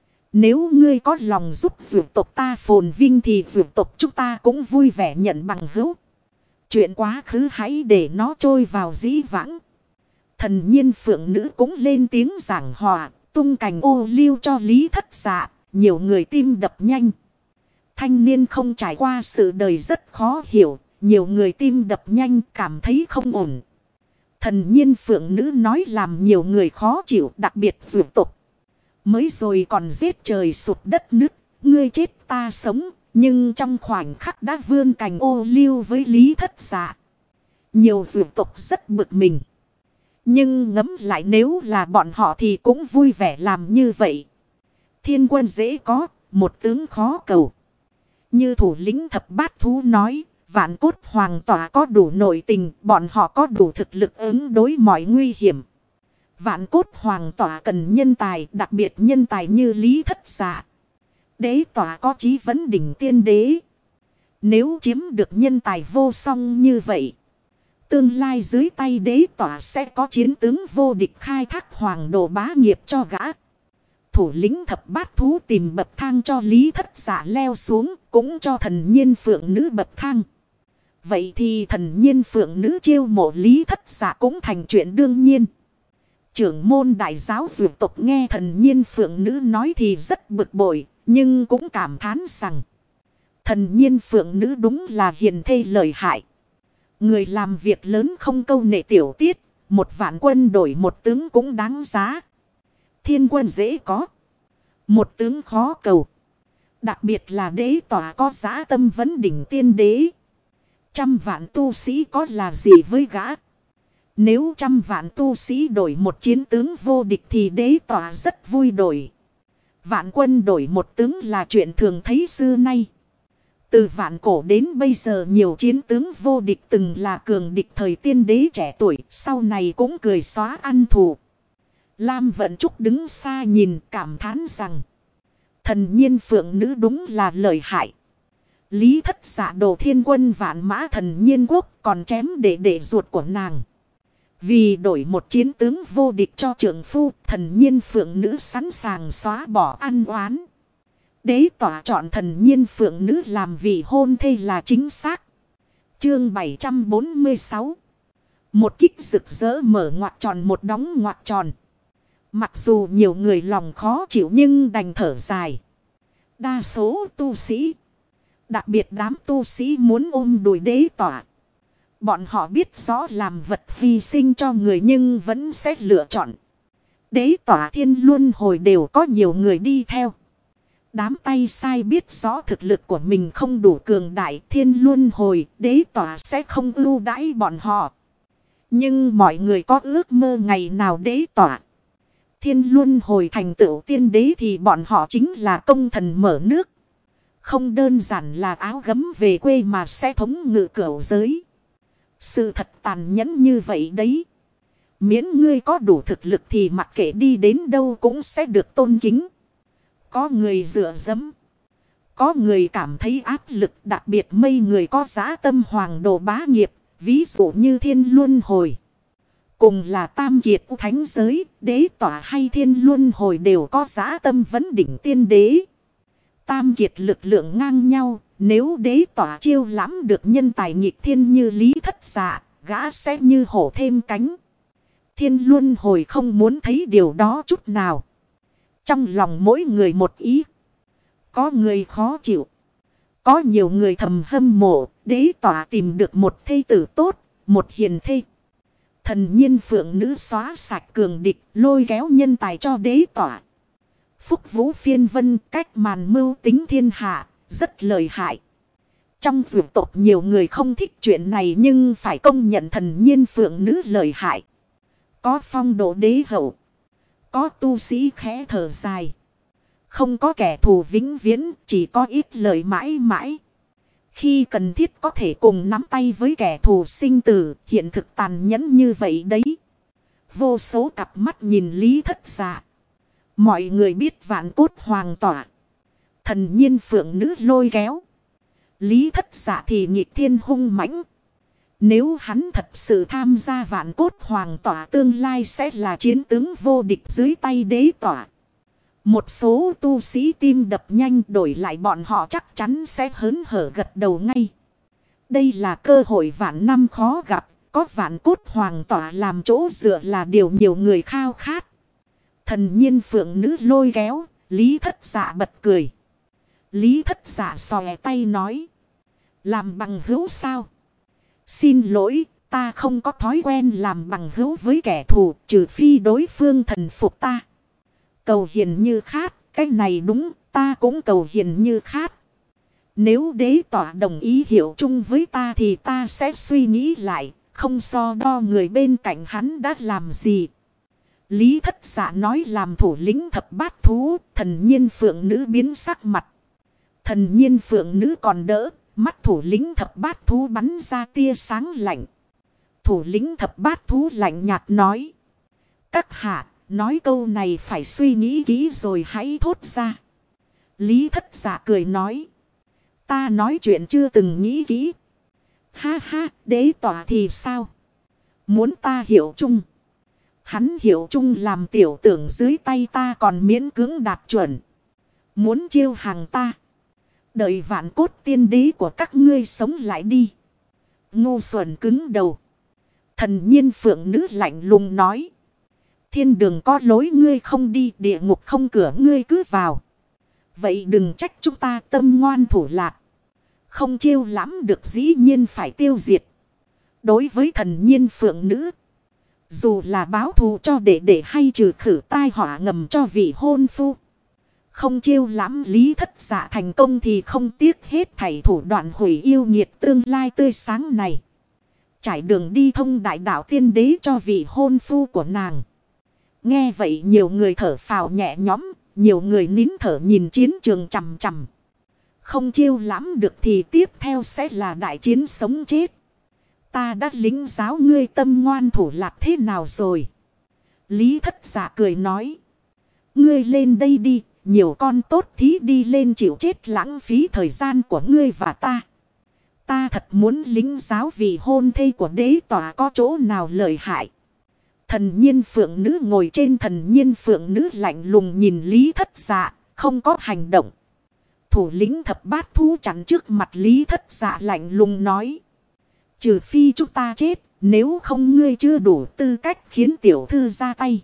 Nếu ngươi có lòng giúp vượt tộc ta phồn vinh thì vượt tộc chúng ta cũng vui vẻ nhận bằng hữu. Chuyện quá khứ hãy để nó trôi vào dĩ vãng. Thần Nhiên phượng nữ cũng lên tiếng giảng hòa, tung cành ô liu cho Lý Thất Dạ, nhiều người tim đập nhanh. Thanh niên không trải qua sự đời rất khó hiểu, nhiều người tim đập nhanh cảm thấy không ổn. Thần Nhiên phượng nữ nói làm nhiều người khó chịu, đặc biệt vượt tục. Mới rồi còn giết trời sụp đất nứt, ngươi chết ta sống, nhưng trong khoảnh khắc đã vươn cành ô liu với Lý Thất Dạ. Nhiều vượt tục rất bực mình. Nhưng ngẫm lại nếu là bọn họ thì cũng vui vẻ làm như vậy. Thiên quân dễ có, một tướng khó cầu. Như thủ lĩnh thập bát thú nói, vạn cốt hoàng tỏa có đủ nội tình, bọn họ có đủ thực lực ứng đối mọi nguy hiểm. Vạn cốt hoàng tỏa cần nhân tài, đặc biệt nhân tài như Lý Thất Dạ. Đế tỏa có chí vấn đỉnh tiên đế. Nếu chiếm được nhân tài vô song như vậy, tương lai dưới tay đế tỏa sẽ có chiến tướng vô địch khai thác hoàng đồ bá nghiệp cho gã. Thủ lĩnh thập bát thú tìm bậc thang cho Lý Thất Dạ leo xuống, cũng cho thần Nhiên phượng nữ bậc thang. Vậy thì thần Nhiên phượng nữ chiêu mộ Lý Thất Dạ cũng thành chuyện đương nhiên. Trưởng môn đại giáo vượt tộc nghe thần Nhiên phượng nữ nói thì rất bực bội, nhưng cũng cảm thán rằng thần Nhiên phượng nữ đúng là hiền thê lợi hại. Người làm việc lớn không câu nệ tiểu tiết, một vạn quân đổi một tướng cũng đáng giá. Thiên quân dễ có, một tướng khó cầu. Đặc biệt là đế tỏa có dã tâm vấn đỉnh tiên đế. 100 vạn tu sĩ có là gì với gã? Nếu 100 vạn tu sĩ đổi một chiến tướng vô địch thì đế tỏa rất vui đổi. Vạn quân đổi một tướng là chuyện thường thấy xưa nay. Từ vạn cổ đến bây giờ nhiều chiến tướng vô địch từng là cường địch thời tiên đế trẻ tuổi, sau này cũng cười xóa ăn thù. Lam Vận Trúc đứng xa nhìn cảm thán rằng thần Nhiên phượng nữ đúng là lợi hại. Lý Thất Dạ đồ thiên quân vạn mã thần Nhiên Quốc còn chém đệ ruột của nàng. Vì đổi một chiến tướng vô địch cho trượng phu, thần Nhiên phượng nữ sẵn sàng xóa bỏ ăn oán. Đế tỏa chọn thần Nhiên phượng nữ làm vị hôn thê là chính xác. Chương 746. Một kích rực rỡ mở ngoặc tròn một đóng ngoặc tròn. Mặc dù nhiều người lòng khó chịu nhưng đành thở dài. Đa số tu sĩ, đặc biệt đám tu sĩ muốn ôm đùi đế tỏa. Bọn họ biết rõ làm vật hy sinh cho người nhưng vẫn sẽ lựa chọn. Đế tỏa thiên luân hồi đều có nhiều người đi theo. Đám tay sai biết rõ thực lực của mình không đủ cường đại, thiên luân hồi, đế tỏa sẽ không ưu đãi bọn họ. Nhưng mọi người có ước mơ ngày nào đế tỏa thiên luân hồi thành tựu tiên đế thì bọn họ chính là công thần mở nước. Không đơn giản là áo gấm về quê mà sẽ thống ngự cửu giới. Sự thật tàn nhẫn như vậy đấy. Miễn ngươi có đủ thực lực thì mặc kệ đi đến đâu cũng sẽ được tôn kính. Có người dựa dẫm, có người cảm thấy áp lực, đặc biệt mấy người có dã tâm hoàng đồ bá nghiệp, ví dụ như thiên luân hồi. Cùng là tam kiệt thánh giới, đế tỏa hay thiên luân hồi đều có dã tâm vấn đỉnh tiên đế. Tam kiệt lực lượng ngang nhau, nếu đế tỏa chiêu lãm được nhân tài nghịch thiên như Lý Thất Dạ, gã sẽ như hổ thêm cánh. Thiên luân hồi không muốn thấy điều đó chút nào. Trong lòng mỗi người một ý. Có người khó chịu. Có nhiều người thầm hâm mộ. Đế tỏa tìm được một thê tử tốt. Một hiền thê. Thần nhiên phượng nữ xóa sạch cường địch. Lôi kéo nhân tài cho đế tỏa. Phúc vũ phiên vân cách màn mưu tính thiên hạ. Rất lợi hại. Trong dụ tộc nhiều người không thích chuyện này. Nhưng phải công nhận thần nhiên phượng nữ lợi hại. Có phong độ đế hậu. Có tu sĩ khẽ thở dài. Không có kẻ thù vĩnh viễn. Chỉ có ít lời mãi mãi. Khi cần thiết có thể cùng nắm tay với kẻ thù sinh tử. Hiện thực tàn nhẫn như vậy đấy. Vô số cặp mắt nhìn Lý Thất Dạ. Mọi người biết vạn cốt hoàng tỏa. Thần nhiên phượng nữ lôi kéo. Lý Thất Dạ thì nghịch thiên hung mãnh. Nếu hắn thật sự tham gia vạn cốt hoàng tỏa, tương lai sẽ là chiến tướng vô địch dưới tay đế tỏa. Một số tu sĩ tim đập nhanh, đổi lại bọn họ chắc chắn sẽ hớn hở gật đầu ngay. Đây là cơ hội vạn năm khó gặp, có vạn cốt hoàng tỏa làm chỗ dựa là điều nhiều người khao khát. Thần nhiên phượng nữ lôi kéo, Lý Thất Dạ bật cười. Lý Thất Dạ xòe tay nói. Làm bằng hữu sao? Xin lỗi, ta không có thói quen làm bằng hữu với kẻ thù, trừ phi đối phương thần phục ta. Cầu hiền như khát, cái này đúng, ta cũng cầu hiền như khát. Nếu đế tỏa đồng ý hiểu chung với ta thì ta sẽ suy nghĩ lại, không so đo người bên cạnh hắn đã làm gì. Lý Thất Dạ nói làm thủ lĩnh thập bát thú, thần nhiên phượng nữ biến sắc mặt. Thần nhiên phượng nữ còn đỡ, mắt thủ lĩnh thập bát thú bắn ra tia sáng lạnh. Thủ lĩnh thập bát thú lạnh nhạt nói. Các hạ, nói câu này phải suy nghĩ kỹ rồi hãy thốt ra. Lý Thất Dạ cười nói. Ta nói chuyện chưa từng nghĩ kỹ. Ha ha, đế tỏa thì sao? Muốn ta hiểu chung. Hắn hiểu chung làm tiểu tưởng dưới tay ta còn miễn cưỡng đạt chuẩn. Muốn chiêu hàng ta. Đợi vạn cốt tiên đế của các ngươi sống lại đi. Ngu xuẩn cứng đầu. Thần nhiên phượng nữ lạnh lùng nói. Thiên đường có lối ngươi không đi, địa ngục không cửa ngươi cứ vào. Vậy đừng trách chúng ta tâm ngoan thủ lạc. Không chiêu lãm được dĩ nhiên phải tiêu diệt. Đối với thần nhiên phượng nữ. Dù là báo thù cho để hay trừ khử tai họa ngầm cho vị hôn phu. Không chiêu lãm Lý Thất Dạ thành công thì không tiếc hết thảy thủ đoạn hủy yêu nghiệt tương lai tươi sáng này. Trải đường đi thông đại đạo tiên đế cho vị hôn phu của nàng. Nghe vậy nhiều người thở phào nhẹ nhõm, nhiều người nín thở nhìn chiến trường chằm chằm. Không chiêu lãm được thì tiếp theo sẽ là đại chiến sống chết. Ta đã lính giáo ngươi tâm ngoan thủ lạc thế nào rồi? Lý Thất Dạ cười nói. Ngươi lên đây đi. Nhiều con tốt thí đi lên chịu chết lãng phí thời gian của ngươi và ta. Ta thật muốn lính giáo vì hôn thê của đế tỏa có chỗ nào lợi hại. Thần nhiên phượng nữ ngồi trên thần nhiên phượng nữ lạnh lùng nhìn Lý Thất Dạ, không có hành động. Thủ lĩnh thập bát thú chắn trước mặt Lý Thất Dạ lạnh lùng nói. Trừ phi chúng ta chết, nếu không ngươi chưa đủ tư cách khiến tiểu thư ra tay.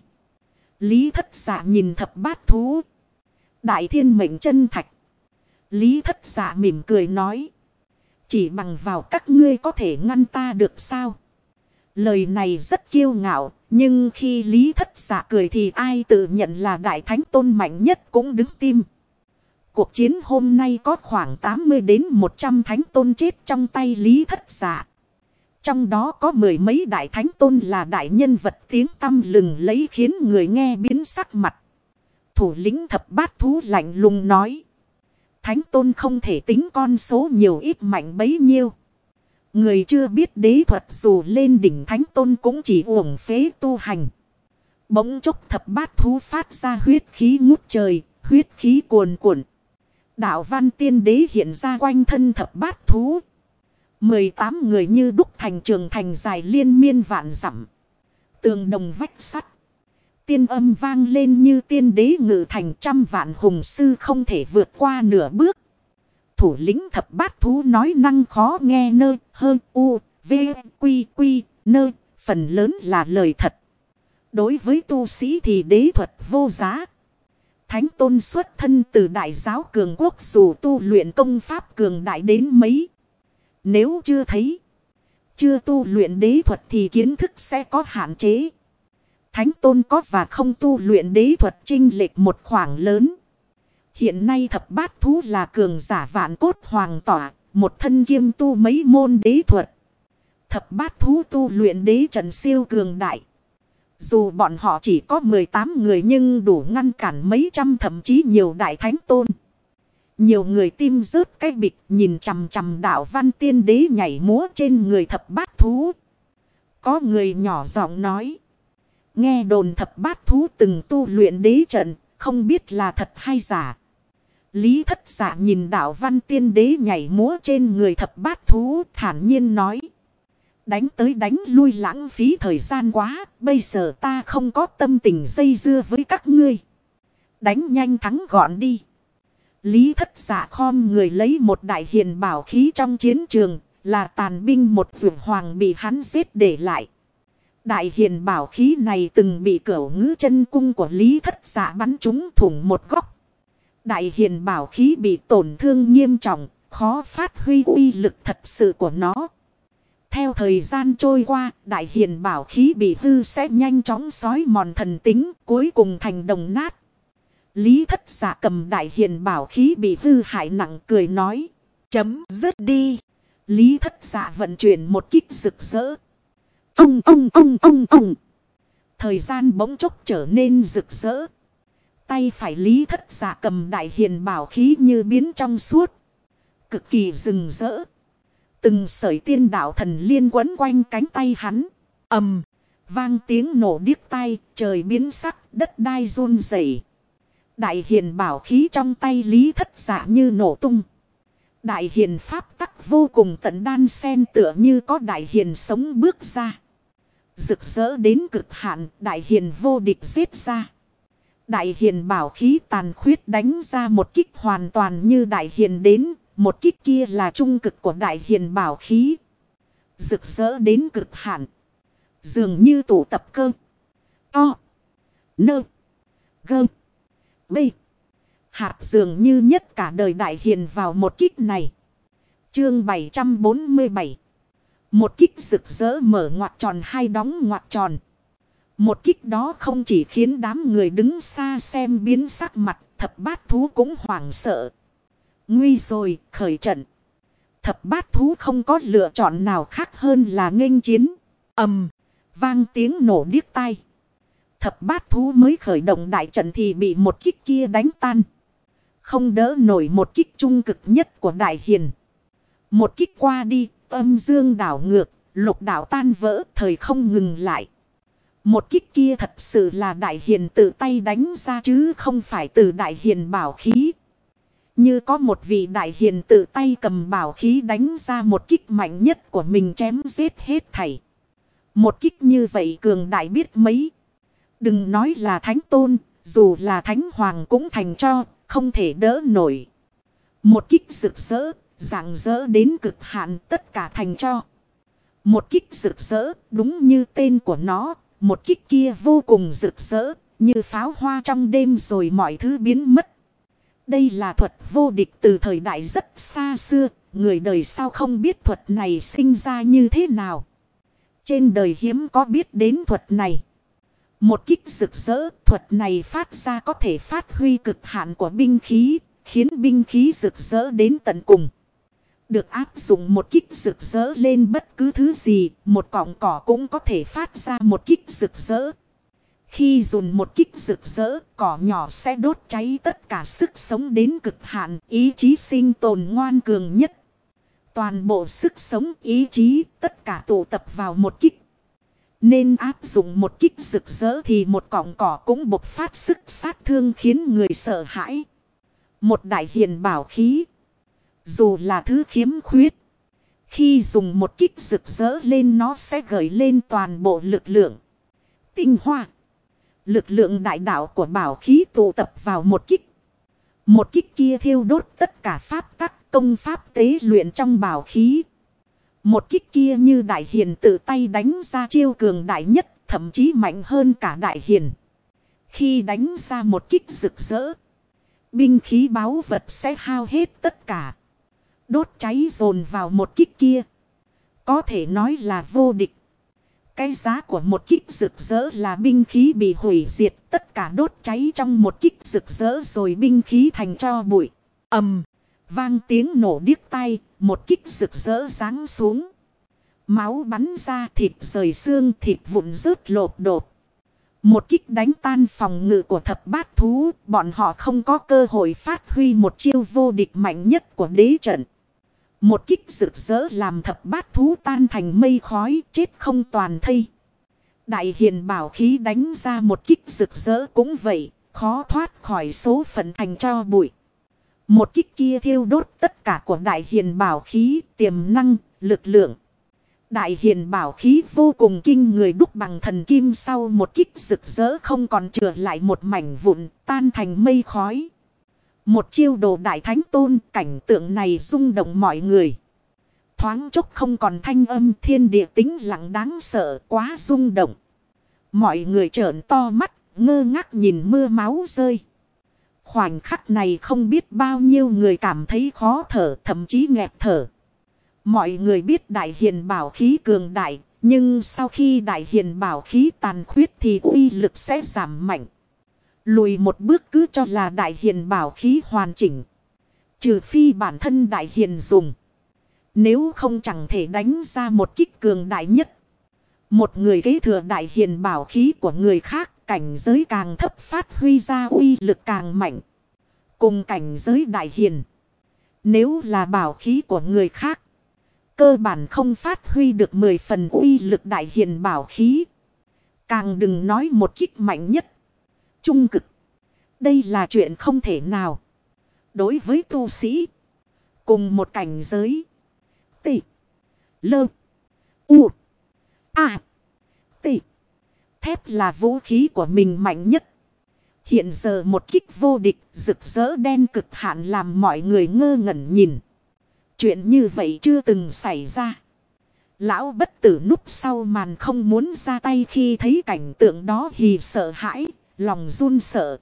Lý Thất Dạ nhìn thập bát thú. Đại thiên mệnh chân thạch. Lý Thất Dạ mỉm cười nói. Chỉ bằng vào các ngươi có thể ngăn ta được sao? Lời này rất kiêu ngạo. Nhưng khi Lý Thất Dạ cười thì ai tự nhận là đại thánh tôn mạnh nhất cũng đứng tim. Cuộc chiến hôm nay có khoảng 80 đến 100 thánh tôn chết trong tay Lý Thất Dạ. Trong đó có mười mấy đại thánh tôn là đại nhân vật tiếng tăm lừng lấy khiến người nghe biến sắc mặt. Thủ lĩnh thập bát thú lạnh lùng nói. Thánh tôn không thể tính con số nhiều ít mạnh bấy nhiêu. Người chưa biết đế thuật dù lên đỉnh thánh tôn cũng chỉ uổng phế tu hành. Bỗng chốc thập bát thú phát ra huyết khí ngút trời, huyết khí cuồn cuộn. Đạo văn tiên đế hiện ra quanh thân thập bát thú. 18 người như đúc thành trường thành dài liên miên vạn dặm. Tường đồng vách sắt. Tiên âm vang lên như tiên đế ngự thành trăm vạn hùng sư không thể vượt qua nửa bước. Thủ lĩnh thập bát thú nói năng khó nghe nơ, hơ, u, v, quy, nơ, phần lớn là lời thật. Đối với tu sĩ thì đế thuật vô giá. Thánh tôn xuất thân từ đại giáo cường quốc, dù tu luyện công pháp cường đại đến mấy. Nếu chưa thấy, chưa tu luyện đế thuật thì kiến thức sẽ có hạn chế. Thánh tôn có và không tu luyện đế thuật chênh lệch một khoảng lớn. Hiện nay thập bát thú là cường giả vạn cốt hoàng tỏa, một thân kiêm tu mấy môn đế thuật. Thập bát thú tu luyện đế trận siêu cường đại. Dù bọn họ chỉ có 18 người nhưng đủ ngăn cản mấy trăm thậm chí nhiều đại thánh tôn. Nhiều người tim rớt cái bịch nhìn chằm chằm đạo văn tiên đế nhảy múa trên người thập bát thú. Có người nhỏ giọng nói. Nghe đồn thập bát thú từng tu luyện đế trận, không biết là thật hay giả. Lý Thất Dạ nhìn đạo văn tiên đế nhảy múa trên người thập bát thú, thản nhiên nói. Đánh tới đánh lui lãng phí thời gian quá, bây giờ ta không có tâm tình dây dưa với các ngươi. Đánh nhanh thắng gọn đi. Lý Thất Dạ khom người lấy một đại hiền bảo khí trong chiến trường, là tàn binh một vườn hoàng bị hắn giết để lại. Đại hiền bảo khí này từng bị cửu ngữ chân cung của Lý Thất Dạ bắn trúng thủng một góc. Đại hiền bảo khí bị tổn thương nghiêm trọng, khó phát huy uy lực thật sự của nó. Theo thời gian trôi qua, đại hiền bảo khí bị hư sẽ nhanh chóng xói mòn thần tính, cuối cùng thành đồng nát. Lý Thất Dạ cầm đại hiền bảo khí bị hư hại nặng cười nói. Chấm dứt đi. Lý Thất Dạ vận chuyển một kích rực rỡ. Ông. Thời gian bỗng chốc trở nên rực rỡ. Tay phải Lý Thất Dạ cầm đại hiền bảo khí như biến trong suốt. Cực kỳ rừng rỡ. Từng sợi tiên đạo thần liên quấn quanh cánh tay hắn. Ầm, vang tiếng nổ điếc tai, trời biến sắc, đất đai run rẩy. Đại hiền bảo khí trong tay Lý Thất Dạ như nổ tung. Đại hiền pháp tắc vô cùng tận đan xen tựa như có đại hiền sống bước ra. Rực rỡ đến cực hạn, đại hiền vô địch giết ra. Đại hiền bảo khí tàn khuyết đánh ra một kích hoàn toàn như đại hiền đến. Một kích kia là trung cực của đại hiền bảo khí. Rực rỡ đến cực hạn. Dường như tụ tập cơ. To. Nơ. Gơ. Bê. Hạt dường như nhất cả đời đại hiền vào một kích này. Chương 747. Một kích rực rỡ mở ngoặc tròn hai đóng ngoặc tròn. Một kích đó không chỉ khiến đám người đứng xa xem biến sắc mặt, thập bát thú cũng hoảng sợ. Nguy rồi, khởi trận. Thập bát thú không có lựa chọn nào khác hơn là nghênh chiến. Ầm, vang tiếng nổ điếc tai. Thập bát thú mới khởi động đại trận thì bị một kích kia đánh tan. Không đỡ nổi một kích trung cực nhất của đại hiền. Một kích qua đi, âm dương đảo ngược, lục đảo tan vỡ, thời không ngừng lại. Một kích kia thật sự là đại hiền tự tay đánh ra chứ không phải từ đại hiền bảo khí. Như có một vị đại hiền tự tay cầm bảo khí đánh ra một kích mạnh nhất của mình chém giết hết thảy. Một kích như vậy cường đại biết mấy. Đừng nói là thánh tôn, dù là thánh hoàng cũng thành cho, không thể đỡ nổi. Một kích rực rỡ, rạng rỡ đến cực hạn tất cả thành cho. Một kích rực rỡ, đúng như tên của nó, một kích kia vô cùng rực rỡ, như pháo hoa trong đêm rồi mọi thứ biến mất. Đây là thuật vô địch từ thời đại rất xa xưa, người đời sau không biết thuật này sinh ra như thế nào. Trên đời hiếm có biết đến thuật này. Một kích rực rỡ, thuật này phát ra có thể phát huy cực hạn của binh khí, khiến binh khí rực rỡ đến tận cùng. Được áp dụng một kích rực rỡ lên bất cứ thứ gì, một cọng cỏ cũng có thể phát ra một kích rực rỡ. Khi dùng một kích rực rỡ, cỏ nhỏ sẽ đốt cháy tất cả sức sống đến cực hạn, ý chí sinh tồn ngoan cường nhất. Toàn bộ sức sống, ý chí, tất cả tụ tập vào một kích. Nên áp dụng một kích rực rỡ thì một cọng cỏ cũng bộc phát sức sát thương khiến người sợ hãi. Một đại hiền bảo khí. Dù là thứ khiếm khuyết. Khi dùng một kích rực rỡ lên nó sẽ gợi lên toàn bộ lực lượng. Tinh hoa. Lực lượng đại đạo của bảo khí tụ tập vào một kích. Một kích kia thiêu đốt tất cả pháp tắc công pháp tế luyện trong bảo khí. Một kích kia như đại hiền tự tay đánh ra chiêu cường đại nhất, thậm chí mạnh hơn cả đại hiền. Khi đánh ra một kích rực rỡ, binh khí báu vật sẽ hao hết tất cả. Đốt cháy dồn vào một kích kia, có thể nói là vô địch. Cái giá của một kích rực rỡ là binh khí bị hủy diệt, tất cả đốt cháy trong một kích rực rỡ rồi binh khí thành tro bụi. Ầm, vang tiếng nổ điếc tai, một kích rực rỡ giáng xuống. Máu bắn ra, thịt rời xương, thịt vụn rớt lột đột. Một kích đánh tan phòng ngự của thập bát thú, bọn họ không có cơ hội phát huy một chiêu vô địch mạnh nhất của đế trận. Một kích rực rỡ làm thập bát thú tan thành mây khói, chết không toàn thây. Đại hiền bảo khí đánh ra một kích rực rỡ cũng vậy, khó thoát khỏi số phận thành tro bụi. Một kích kia thiêu đốt tất cả của đại hiền bảo khí, tiềm năng, lực lượng. Đại hiền bảo khí vô cùng kinh người, đúc bằng thần kim, sau một kích rực rỡ không còn chừa lại một mảnh vụn, tan thành mây khói. Một chiêu đồ đại thánh tôn, cảnh tượng này rung động mọi người. Thoáng chốc không còn thanh âm, thiên địa tĩnh lặng đáng sợ, quá rung động. Mọi người trợn to mắt, ngơ ngác nhìn mưa máu rơi. Khoảnh khắc này không biết bao nhiêu người cảm thấy khó thở, thậm chí nghẹt thở. Mọi người biết đại hiền bảo khí cường đại, nhưng sau khi đại hiền bảo khí tàn khuyết thì uy lực sẽ giảm mạnh. Lùi một bước cứ cho là đại hiền bảo khí hoàn chỉnh. Trừ phi bản thân đại hiền dùng. Nếu không chẳng thể đánh ra một kích cường đại nhất. Một người kế thừa đại hiền bảo khí của người khác, cảnh giới càng thấp phát huy ra uy lực càng mạnh. Cùng cảnh giới đại hiền, nếu là bảo khí của người khác, cơ bản không phát huy được 10 phần uy lực đại hiền bảo khí. Càng đừng nói một kích mạnh nhất, trung cực. Đây là chuyện không thể nào. Đối với tu sĩ cùng một cảnh giới, T, Lơ, U, A, T, thép là vũ khí của mình mạnh nhất. Hiện giờ một kích vô địch, rực rỡ đen cực hạn làm mọi người ngơ ngẩn nhìn. Chuyện như vậy chưa từng xảy ra. Lão bất tử núp sau màn không muốn ra tay khi thấy cảnh tượng đó, hì sợ hãi, lòng run sợ.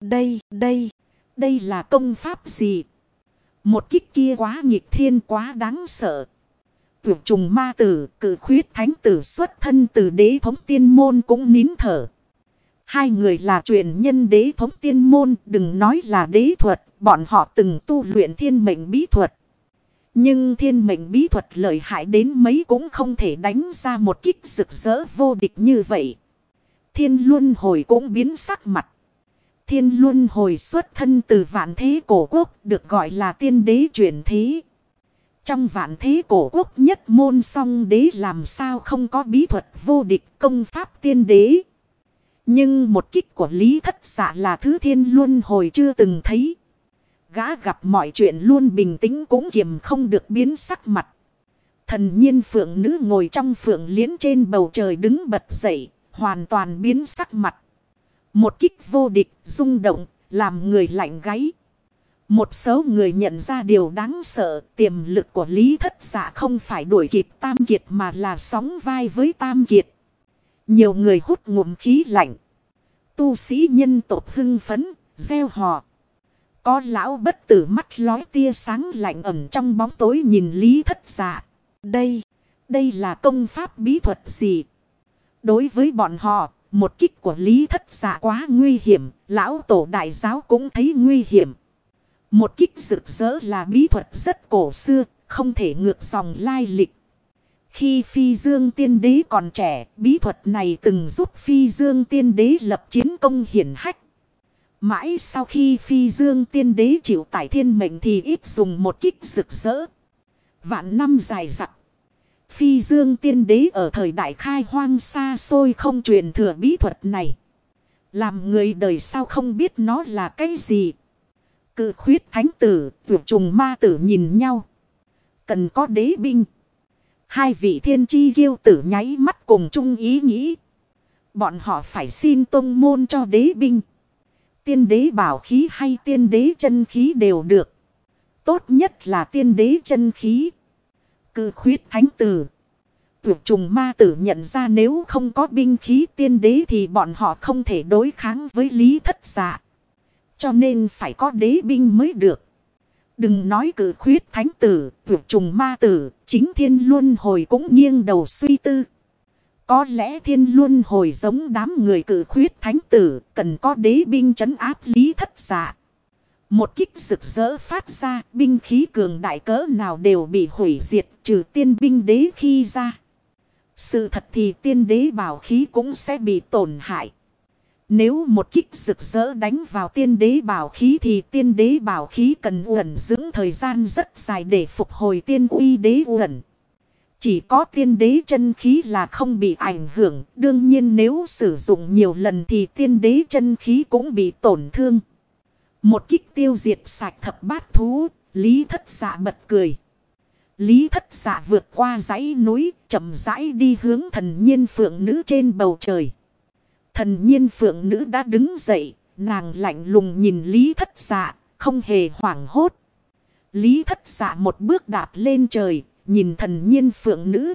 Đây là công pháp gì? Một kích kia quá nghịch thiên, quá đáng sợ. Tuyệt trùng ma tử, cử khuyết thánh tử xuất thân từ đế thống tiên môn cũng nín thở. Hai người là truyền nhân đế thống tiên môn, đừng nói là đế thuật, bọn họ từng tu luyện thiên mệnh bí thuật. Nhưng thiên mệnh bí thuật lợi hại đến mấy cũng không thể đánh ra một kích rực rỡ vô địch như vậy. Thiên Luân Hồi cũng biến sắc mặt. Thiên Luân Hồi xuất thân từ vạn thế cổ quốc, được gọi là tiên đế chuyển thế. Trong vạn thế cổ quốc nhất môn song đế làm sao không có bí thuật vô địch công pháp tiên đế. Nhưng một kích của Lý Thất Dạ là thứ Thiên Luân Hồi chưa từng thấy. Gã gặp mọi chuyện luôn bình tĩnh cũng kiềm không được biến sắc mặt. Thần nhiên phượng nữ ngồi trong phượng liễn trên bầu trời đứng bật dậy, hoàn toàn biến sắc mặt. Một kích vô địch, rung động, làm người lạnh gáy. Một số người nhận ra điều đáng sợ, tiềm lực của Lý Thất Dạ không phải đuổi kịp Tam Kiệt mà là sóng vai với Tam Kiệt. Nhiều người hút ngụm khí lạnh. Tu sĩ nhân tộc hưng phấn, reo hò. Có lão bất tử mắt lói tia sáng lạnh ẩn trong bóng tối nhìn Lý Thất Dạ. Đây là công pháp bí thuật gì? Đối với bọn họ, một kích của Lý Thất Dạ quá nguy hiểm, lão tổ đại giáo cũng thấy nguy hiểm. Một kích rực rỡ là bí thuật rất cổ xưa, không thể ngược dòng lai lịch. Khi Phi Dương Tiên Đế còn trẻ, bí thuật này từng giúp Phi Dương Tiên Đế lập chiến công hiển hách. Mãi sau khi Phi Dương Tiên Đế chịu tải thiên mệnh thì ít dùng một kích rực rỡ. Vạn năm dài dặc, Phi Dương Tiên Đế ở thời đại khai hoang xa xôi không truyền thừa bí thuật này. Làm người đời sau không biết nó là cái gì. Cự khuyết thánh tử, tuyệt trùng ma tử nhìn nhau. Cần có đế binh. Hai vị thiên chi kiêu tử nháy mắt cùng chung ý nghĩ. Bọn họ phải xin tông môn cho đế binh. Tiên đế bảo khí hay tiên đế chân khí đều được. Tốt nhất là tiên đế chân khí. Cự khuyết thánh tử, Tuyệt trùng ma tử nhận ra nếu không có binh khí tiên đế thì bọn họ không thể đối kháng với Lý Thất Dạ. Cho nên phải có đế binh mới được. Đừng nói cử khuyết thánh tử, tuyệt trùng ma tử, chính thiên luân hồi cũng nghiêng đầu suy tư. Có lẽ thiên luân hồi giống đám người cử khuyết thánh tử, cần có đế binh trấn áp Lý Thất Dạ. Một kích rực rỡ phát ra, binh khí cường đại cỡ nào đều bị hủy diệt, trừ tiên binh đế khi ra. Sự thật thì tiên đế bảo khí cũng sẽ bị tổn hại. Nếu một kích rực rỡ đánh vào tiên đế bảo khí thì tiên đế bảo khí cần uẩn dưỡng thời gian rất dài để phục hồi tiên uy đế uẩn. Chỉ có tiên đế chân khí là không bị ảnh hưởng. Đương nhiên nếu sử dụng nhiều lần thì tiên đế chân khí cũng bị tổn thương. Một kích tiêu diệt sạch thập bát thú, Lý Thất Dạ bật cười. Lý Thất Dạ vượt qua dãy núi, chậm rãi đi hướng thần nhiên phượng nữ trên bầu trời. Thần nhiên phượng nữ đã đứng dậy, nàng lạnh lùng nhìn Lý Thất Dạ, không hề hoảng hốt. Lý Thất Dạ một bước đạp lên trời, nhìn thần nhiên phượng nữ.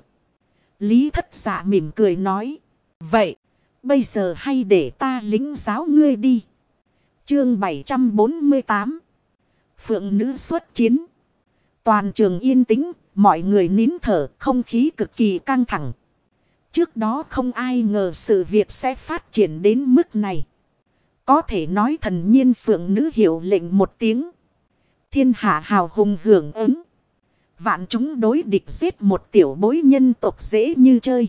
Lý Thất Dạ mỉm cười nói. Vậy, bây giờ hay để ta lĩnh giáo ngươi đi. Chương 748. Phượng nữ xuất chiến. Toàn trường yên tĩnh, mọi người nín thở, không khí cực kỳ căng thẳng. Trước đó không ai ngờ sự việc sẽ phát triển đến mức này. Có thể nói thần nhiên phượng nữ hiệu lệnh một tiếng. Thiên hạ hào hùng hưởng ứng. Vạn chúng đối địch giết một tiểu bối nhân tộc dễ như chơi.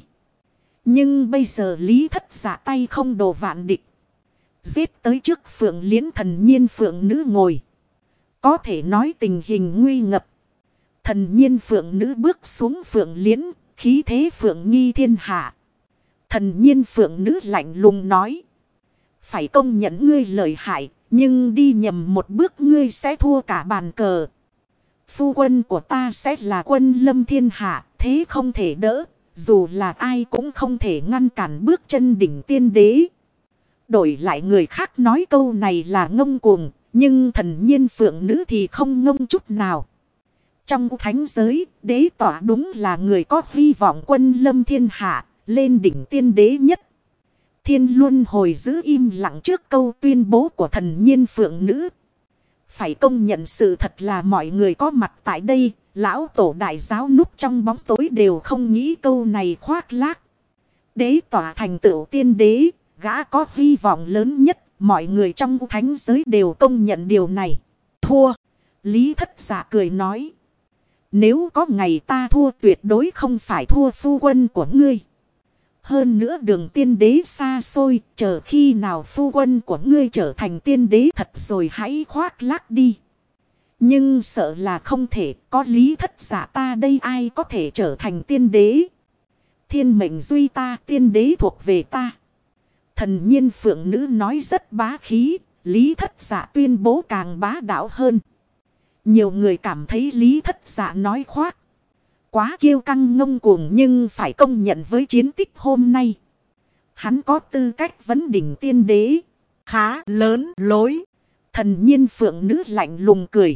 Nhưng bây giờ Lý Thất Dạ tay không đồ vạn địch. Giết tới trước phượng liễn thần nhiên phượng nữ ngồi. Có thể nói tình hình nguy ngập. Thần nhiên phượng nữ bước xuống phượng liễn, khí thế phượng nghi thiên hạ. Thần nhiên phượng nữ lạnh lùng nói. Phải công nhận ngươi lợi hại, nhưng đi nhầm một bước ngươi sẽ thua cả bàn cờ. Phu quân của ta sẽ là quân lâm thiên hạ, thế không thể đỡ, dù là ai cũng không thể ngăn cản bước chân đỉnh tiên đế. Đổi lại người khác nói câu này là ngông cuồng, nhưng thần nhiên phượng nữ thì không ngông chút nào. Trong thánh giới, đế tỏa đúng là người có hy vọng quân lâm thiên hạ, lên đỉnh tiên đế nhất. Thiên luân hồi giữ im lặng trước câu tuyên bố của thần nhiên phượng nữ. Phải công nhận sự thật là mọi người có mặt tại đây, lão tổ đại giáo núp trong bóng tối đều không nghĩ câu này khoác lác. Đế tỏa thành tựu tiên đế, gã có hy vọng lớn nhất, mọi người trong thánh giới đều công nhận điều này. Thua, Lý Thất Dạ cười nói. Nếu có ngày ta thua tuyệt đối không phải thua phu quân của ngươi. Hơn nữa đường tiên đế xa xôi, chờ khi nào phu quân của ngươi trở thành tiên đế thật rồi hãy khoác lác đi. Nhưng sợ là không thể, có Lý Thất Dạ ta đây ai có thể trở thành tiên đế. Thiên mệnh duy ta, tiên đế thuộc về ta. Thần nhiên phượng nữ nói rất bá khí, Lý Thất Dạ tuyên bố càng bá đạo hơn. Nhiều người cảm thấy Lý Thất Dạ nói khoác. Quá kiêu căng ngông cuồng nhưng phải công nhận với chiến tích hôm nay. Hắn có tư cách vấn đỉnh tiên đế. Khá lớn lối. Thần nhiên phượng nữ lạnh lùng cười.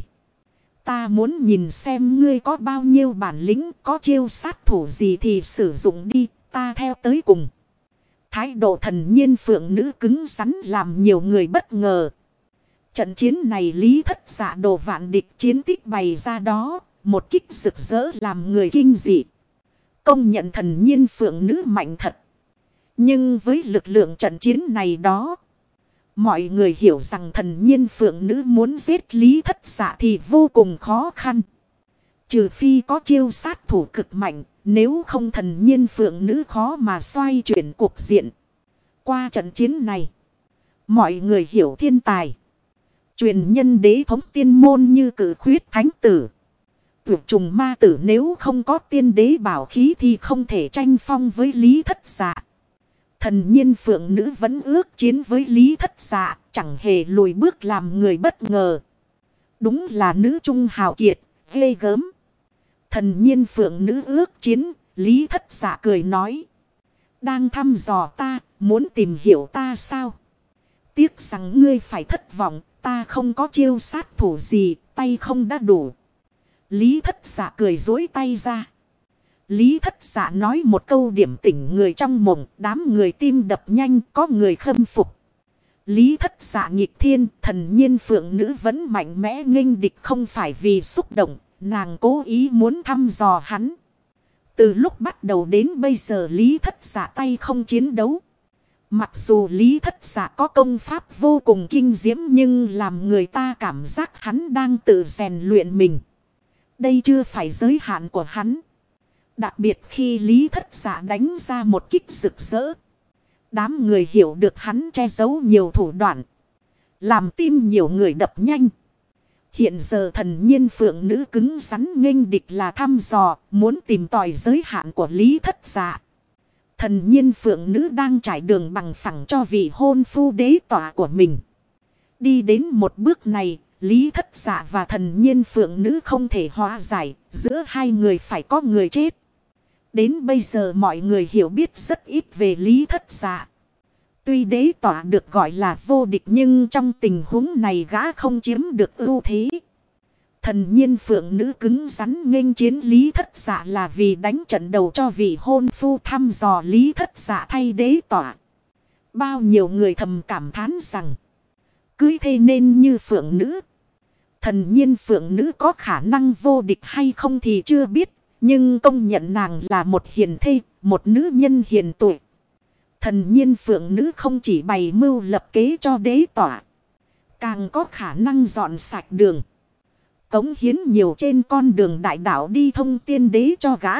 Ta muốn nhìn xem ngươi có bao nhiêu bản lĩnh, có chiêu sát thủ gì thì sử dụng đi, ta theo tới cùng. Thái độ thần nhiên phượng nữ cứng rắn làm nhiều người bất ngờ. Trận chiến này Lý Thất Dạ đồ vạn địch chiến tích bày ra đó, một kích rực rỡ làm người kinh dị. Công nhận thần nhiên phượng nữ mạnh thật. Nhưng với lực lượng trận chiến này đó, mọi người hiểu rằng thần nhiên phượng nữ muốn giết Lý Thất Dạ thì vô cùng khó khăn. Trừ phi có chiêu sát thủ cực mạnh, nếu không thần nhiên phượng nữ khó mà xoay chuyển cuộc diện. Qua trận chiến này, mọi người hiểu thiên tài. Truyền nhân đế thống tiên môn như cử khuyết thánh tử. Tuyệt trùng ma tử nếu không có tiên đế bảo khí thì không thể tranh phong với Lý Thất Dạ. Thần nhiên phượng nữ vẫn ước chiến với Lý Thất Dạ, chẳng hề lùi bước làm người bất ngờ. Đúng là nữ trung hào kiệt, ghê gớm. Thần nhiên phượng nữ ước chiến, Lý Thất Dạ cười nói. Đang thăm dò ta, muốn tìm hiểu ta sao? Tiếc rằng ngươi phải thất vọng, ta không có chiêu sát thủ gì, tay không đã đủ. Lý Thất Dạ cười dối tay ra. Lý Thất Dạ nói một câu điểm tỉnh người trong mộng, đám người tim đập nhanh, có người khâm phục. Lý Thất Dạ nghịch thiên, thần nhiên phượng nữ vẫn mạnh mẽ nghênh địch, không phải vì xúc động, nàng cố ý muốn thăm dò hắn. Từ lúc bắt đầu đến bây giờ Lý Thất Dạ tay không chiến đấu. Mặc dù Lý Thất Dạ có công pháp vô cùng kinh diễm, nhưng làm người ta cảm giác hắn đang tự rèn luyện mình. Đây chưa phải giới hạn của hắn. Đặc biệt khi Lý Thất Dạ đánh ra một kích rực rỡ, đám người hiểu được hắn che giấu nhiều thủ đoạn, làm tim nhiều người đập nhanh. Hiện giờ thần nhiên phượng nữ cứng rắn nghênh địch là thăm dò, muốn tìm tòi giới hạn của Lý Thất Dạ. Thần nhiên phượng nữ đang trải đường bằng phẳng cho vị hôn phu đế tỏa của mình. Đi đến một bước này, Lý Thất Dạ và thần nhiên phượng nữ không thể hóa giải, giữa hai người phải có người chết. Đến bây giờ mọi người hiểu biết rất ít về Lý Thất Dạ. Tuy đế tỏa được gọi là vô địch, nhưng trong tình huống này gã không chiếm được ưu thế. Thần nhiên phượng nữ cứng rắn nghênh chiến Lý Thất Dạ là vì đánh trận đầu cho vị hôn phu, thăm dò Lý Thất Dạ thay đế tỏa. Bao nhiêu người thầm cảm thán rằng cưới thê nên như phượng nữ. Thần nhiên phượng nữ có khả năng vô địch hay không thì chưa biết, nhưng công nhận nàng là một hiền thê, một nữ nhân hiền tuệ. Thần nhiên phượng nữ không chỉ bày mưu lập kế cho đế tỏa, càng có khả năng dọn sạch đường, cống hiến nhiều trên con đường đại đạo đi thông tiên đế cho gã.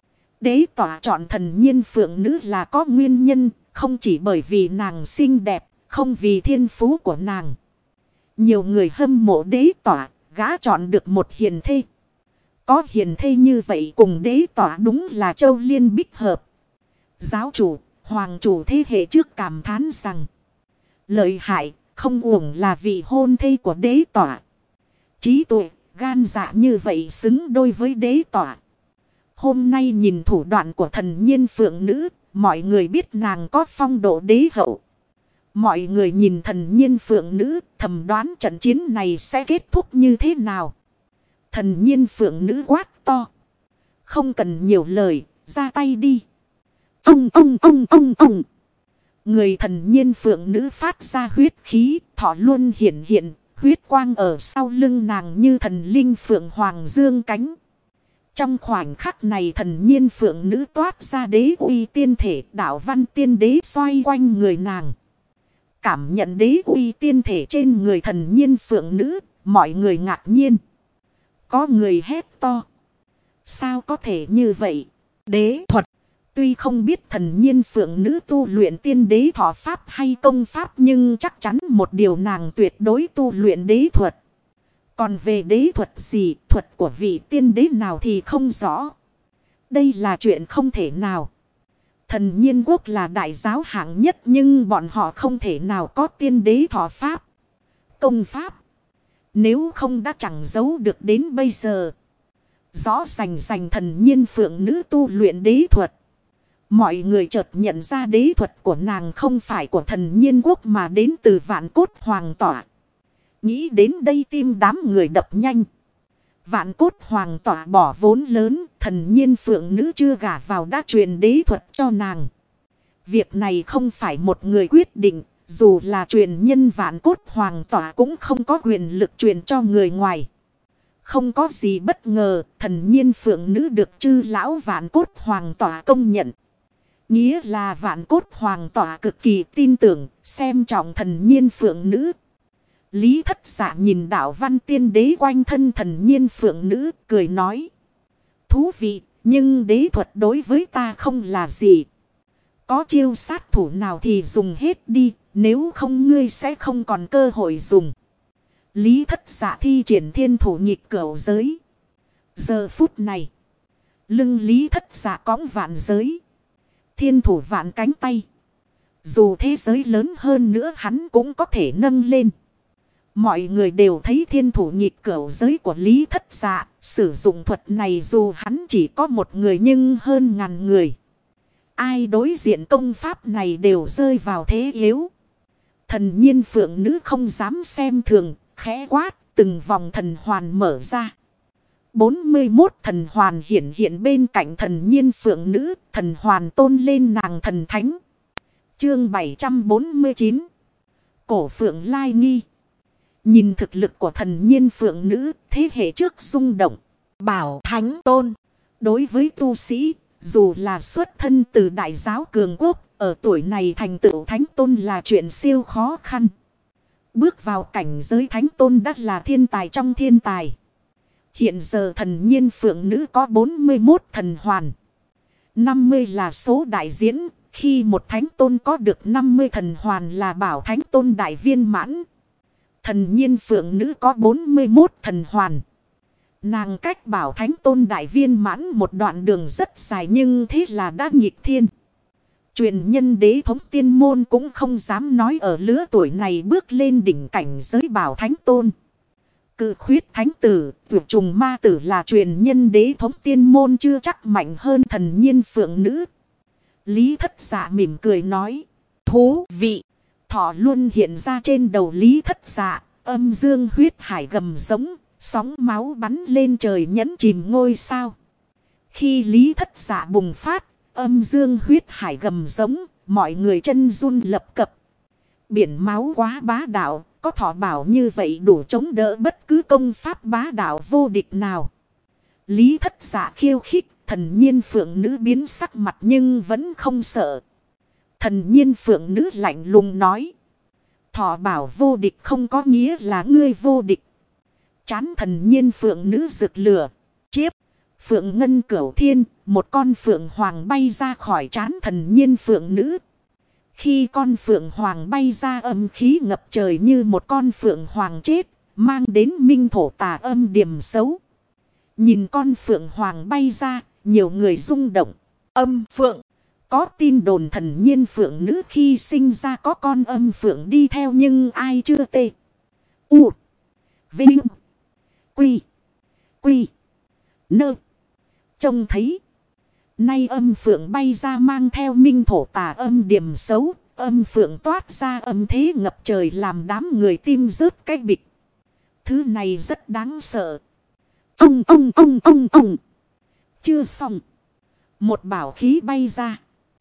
Đế tỏa chọn thần nhiên phượng nữ là có nguyên nhân, không chỉ bởi vì nàng xinh đẹp, không vì thiên phú của nàng. Nhiều người hâm mộ đế tỏa, gã chọn được một hiền thê. Có hiền thê như vậy cùng đế tỏa đúng là châu liên bích hợp. Giáo chủ, hoàng chủ thế hệ trước cảm thán rằng lợi hại, không uổng là vị hôn thê của đế tỏa. Trí tuệ, gan dạ như vậy xứng đôi với đế tỏa. Hôm nay nhìn thủ đoạn của thần nhiên phượng nữ, mọi người biết nàng có phong độ đế hậu. Mọi người nhìn thần nhiên phượng nữ, thầm đoán trận chiến này sẽ kết thúc như thế nào. Thần nhiên phượng nữ quát to: không cần nhiều lời, ra tay đi. Ông. Người thần nhiên phượng nữ phát ra huyết khí, thọ luôn hiện, huyết quang ở sau lưng nàng như thần linh phượng hoàng dương cánh. Trong khoảnh khắc này thần nhiên phượng nữ toát ra đế uy tiên thể, đạo văn tiên đế xoay quanh người nàng. Cảm nhận đế uy tiên thể trên người thần nhiên phượng nữ, mọi người ngạc nhiên. Có người hét to: sao có thể như vậy? Đế thuật! Tuy không biết thần nhiên phượng nữ tu luyện tiên đế thọ pháp hay công pháp, nhưng chắc chắn một điều nàng tuyệt đối tu luyện đế thuật. Còn về đế thuật gì, thuật của vị tiên đế nào thì không rõ. Đây là chuyện không thể nào. Thần nhiên quốc là đại giáo hạng nhất, nhưng bọn họ không thể nào có tiên đế thọ pháp, công pháp. Nếu không đã chẳng giấu được đến bây giờ. Rõ rành thần nhiên phượng nữ tu luyện đế thuật. Mọi người chợt nhận ra đế thuật của nàng không phải của thần nhiên quốc mà đến từ Vạn Cốt Hoàng Tỏa. Nghĩ đến đây tim đám người đập nhanh. Vạn Cốt Hoàng Tỏa bỏ vốn lớn, thần nhiên phượng nữ chưa gả vào đã truyền đế thuật cho nàng. Việc này không phải một người quyết định, dù là truyền nhân Vạn Cốt Hoàng Tỏa cũng không có quyền lực truyền cho người ngoài. Không có gì bất ngờ, thần nhiên phượng nữ được chư lão Vạn Cốt Hoàng Tỏa công nhận. Nghĩa là Vạn Cốt Hoàng Tỏa cực kỳ tin tưởng, xem trọng thần nhiên phượng nữ. Lý Thất Dạ nhìn đạo văn tiên đế quanh thân thần nhiên phượng nữ, cười nói: thú vị, nhưng đế thuật đối với ta không là gì. Có chiêu sát thủ nào thì dùng hết đi, nếu không ngươi sẽ không còn cơ hội dùng. Lý Thất Dạ thi triển thiên thủ nghịch cửu giới. Giờ phút này, lưng Lý Thất Dạ cõng vạn giới, thiên thủ vạn cánh tay. Dù thế giới lớn hơn nữa hắn cũng có thể nâng lên. Mọi người đều thấy thiên thủ nghịch cửu giới của Lý Thất Dạ. Sử dụng thuật này dù hắn chỉ có một người nhưng hơn ngàn người. Ai đối diện công pháp này đều rơi vào thế yếu. Thần nhiên phượng nữ không dám xem thường, khẽ quát, từng vòng thần hoàn mở ra. 41 thần hoàn hiện hiện bên cạnh thần nhiên phượng nữ, thần hoàn tôn lên nàng thần thánh. Chương 749. Cổ phượng lai nghi. Nhìn thực lực của thần nhiên phượng nữ, thế hệ trước rung động. Bảo thánh tôn. Đối với tu sĩ, dù là xuất thân từ đại giáo cường quốc, ở tuổi này thành tựu thánh tôn là chuyện siêu khó khăn. Bước vào cảnh giới thánh tôn đã là thiên tài trong thiên tài. Hiện giờ thần nhiên phượng nữ có 41 thần hoàn. 50 là số đại diễn. Khi một thánh tôn có được 50 thần hoàn là bảo thánh tôn đại viên mãn. Thần nhiên phượng nữ có 41 thần hoàn. Nàng cách bảo thánh tôn đại viên mãn một đoạn đường rất dài nhưng thế là đã nghịch thiên. Truyền nhân đế thống tiên môn cũng không dám nói ở lứa tuổi này bước lên đỉnh cảnh giới bảo thánh tôn. Cự khuyết thánh tử, tuyệt trùng ma tử là truyền nhân đế thống tiên môn chưa chắc mạnh hơn thần nhiên phượng nữ. Lý Thất Dạ mỉm cười nói. Thú vị. Thọ luôn hiện ra trên đầu Lý Thất Dạ. Âm dương huyết hải gầm giống. Sóng máu bắn lên trời nhẫn chìm ngôi sao. Khi Lý Thất Dạ bùng phát. Âm dương huyết hải gầm giống. Mọi người chân run lập cập. Biển máu quá bá đạo. Có thọ bảo như vậy đủ chống đỡ bất cứ công pháp bá đạo vô địch nào. Lý Thất Dạ khiêu khích. Thần nhiên phượng nữ biến sắc mặt nhưng vẫn không sợ. Thần nhiên phượng nữ lạnh lùng nói. Thọ bảo vô địch không có nghĩa là ngươi vô địch. Chán thần nhiên phượng nữ rực lửa. Chiếp. Phượng ngân cửu thiên. Một con phượng hoàng bay ra khỏi chán thần nhiên phượng nữ. Khi con phượng hoàng bay ra âm khí ngập trời như một con phượng hoàng chết. Mang đến minh thổ tà âm điểm xấu. Nhìn con phượng hoàng bay ra. Nhiều người rung động. Âm phượng. Có tin đồn thần nhiên phượng nữ khi sinh ra có con âm phượng đi theo nhưng ai chưa tê. U. Vinh. Quy. Quy. Nơ. Trông thấy. Nay âm phượng bay ra mang theo minh thổ tà âm điểm xấu. Âm phượng toát ra âm thế ngập trời làm đám người tim rớt cái bịch. Thứ này rất đáng sợ. Ông. Chưa xong. Một bảo khí bay ra.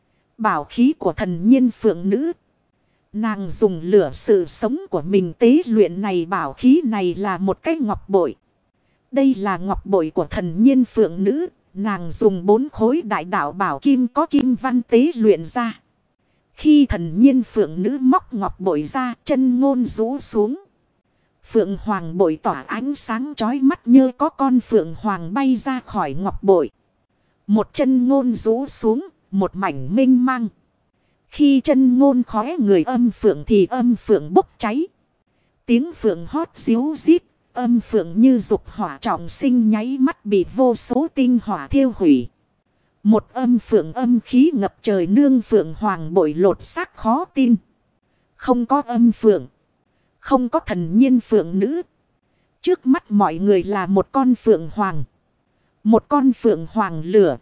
Bảo khí của thần nhiên phượng nữ. Nàng dùng lửa sự sống của mình tế luyện này. Bảo khí này là một cái ngọc bội. Đây là ngọc bội của thần nhiên phượng nữ. Nàng dùng 4 khối đại đạo bảo kim có kim văn tế luyện ra. Khi thần nhiên phượng nữ móc ngọc bội ra, chân ngôn rũ xuống. Phượng hoàng bội tỏa ánh sáng chói mắt như có con phượng hoàng bay ra khỏi ngọc bội. Một chân ngôn rũ xuống, một mảnh mênh mang. Khi chân ngôn khóe người âm phượng thì âm phượng bốc cháy. Tiếng phượng hót ríu rít, âm phượng như dục hỏa trọng sinh nháy mắt bị vô số tinh hỏa thiêu hủy. Một âm phượng âm khí ngập trời nương phượng hoàng bội lột xác khó tin. Không có âm phượng. Không có thần nhiên phượng nữ. Trước mắt mọi người là một con phượng hoàng. Một con phượng hoàng lửa.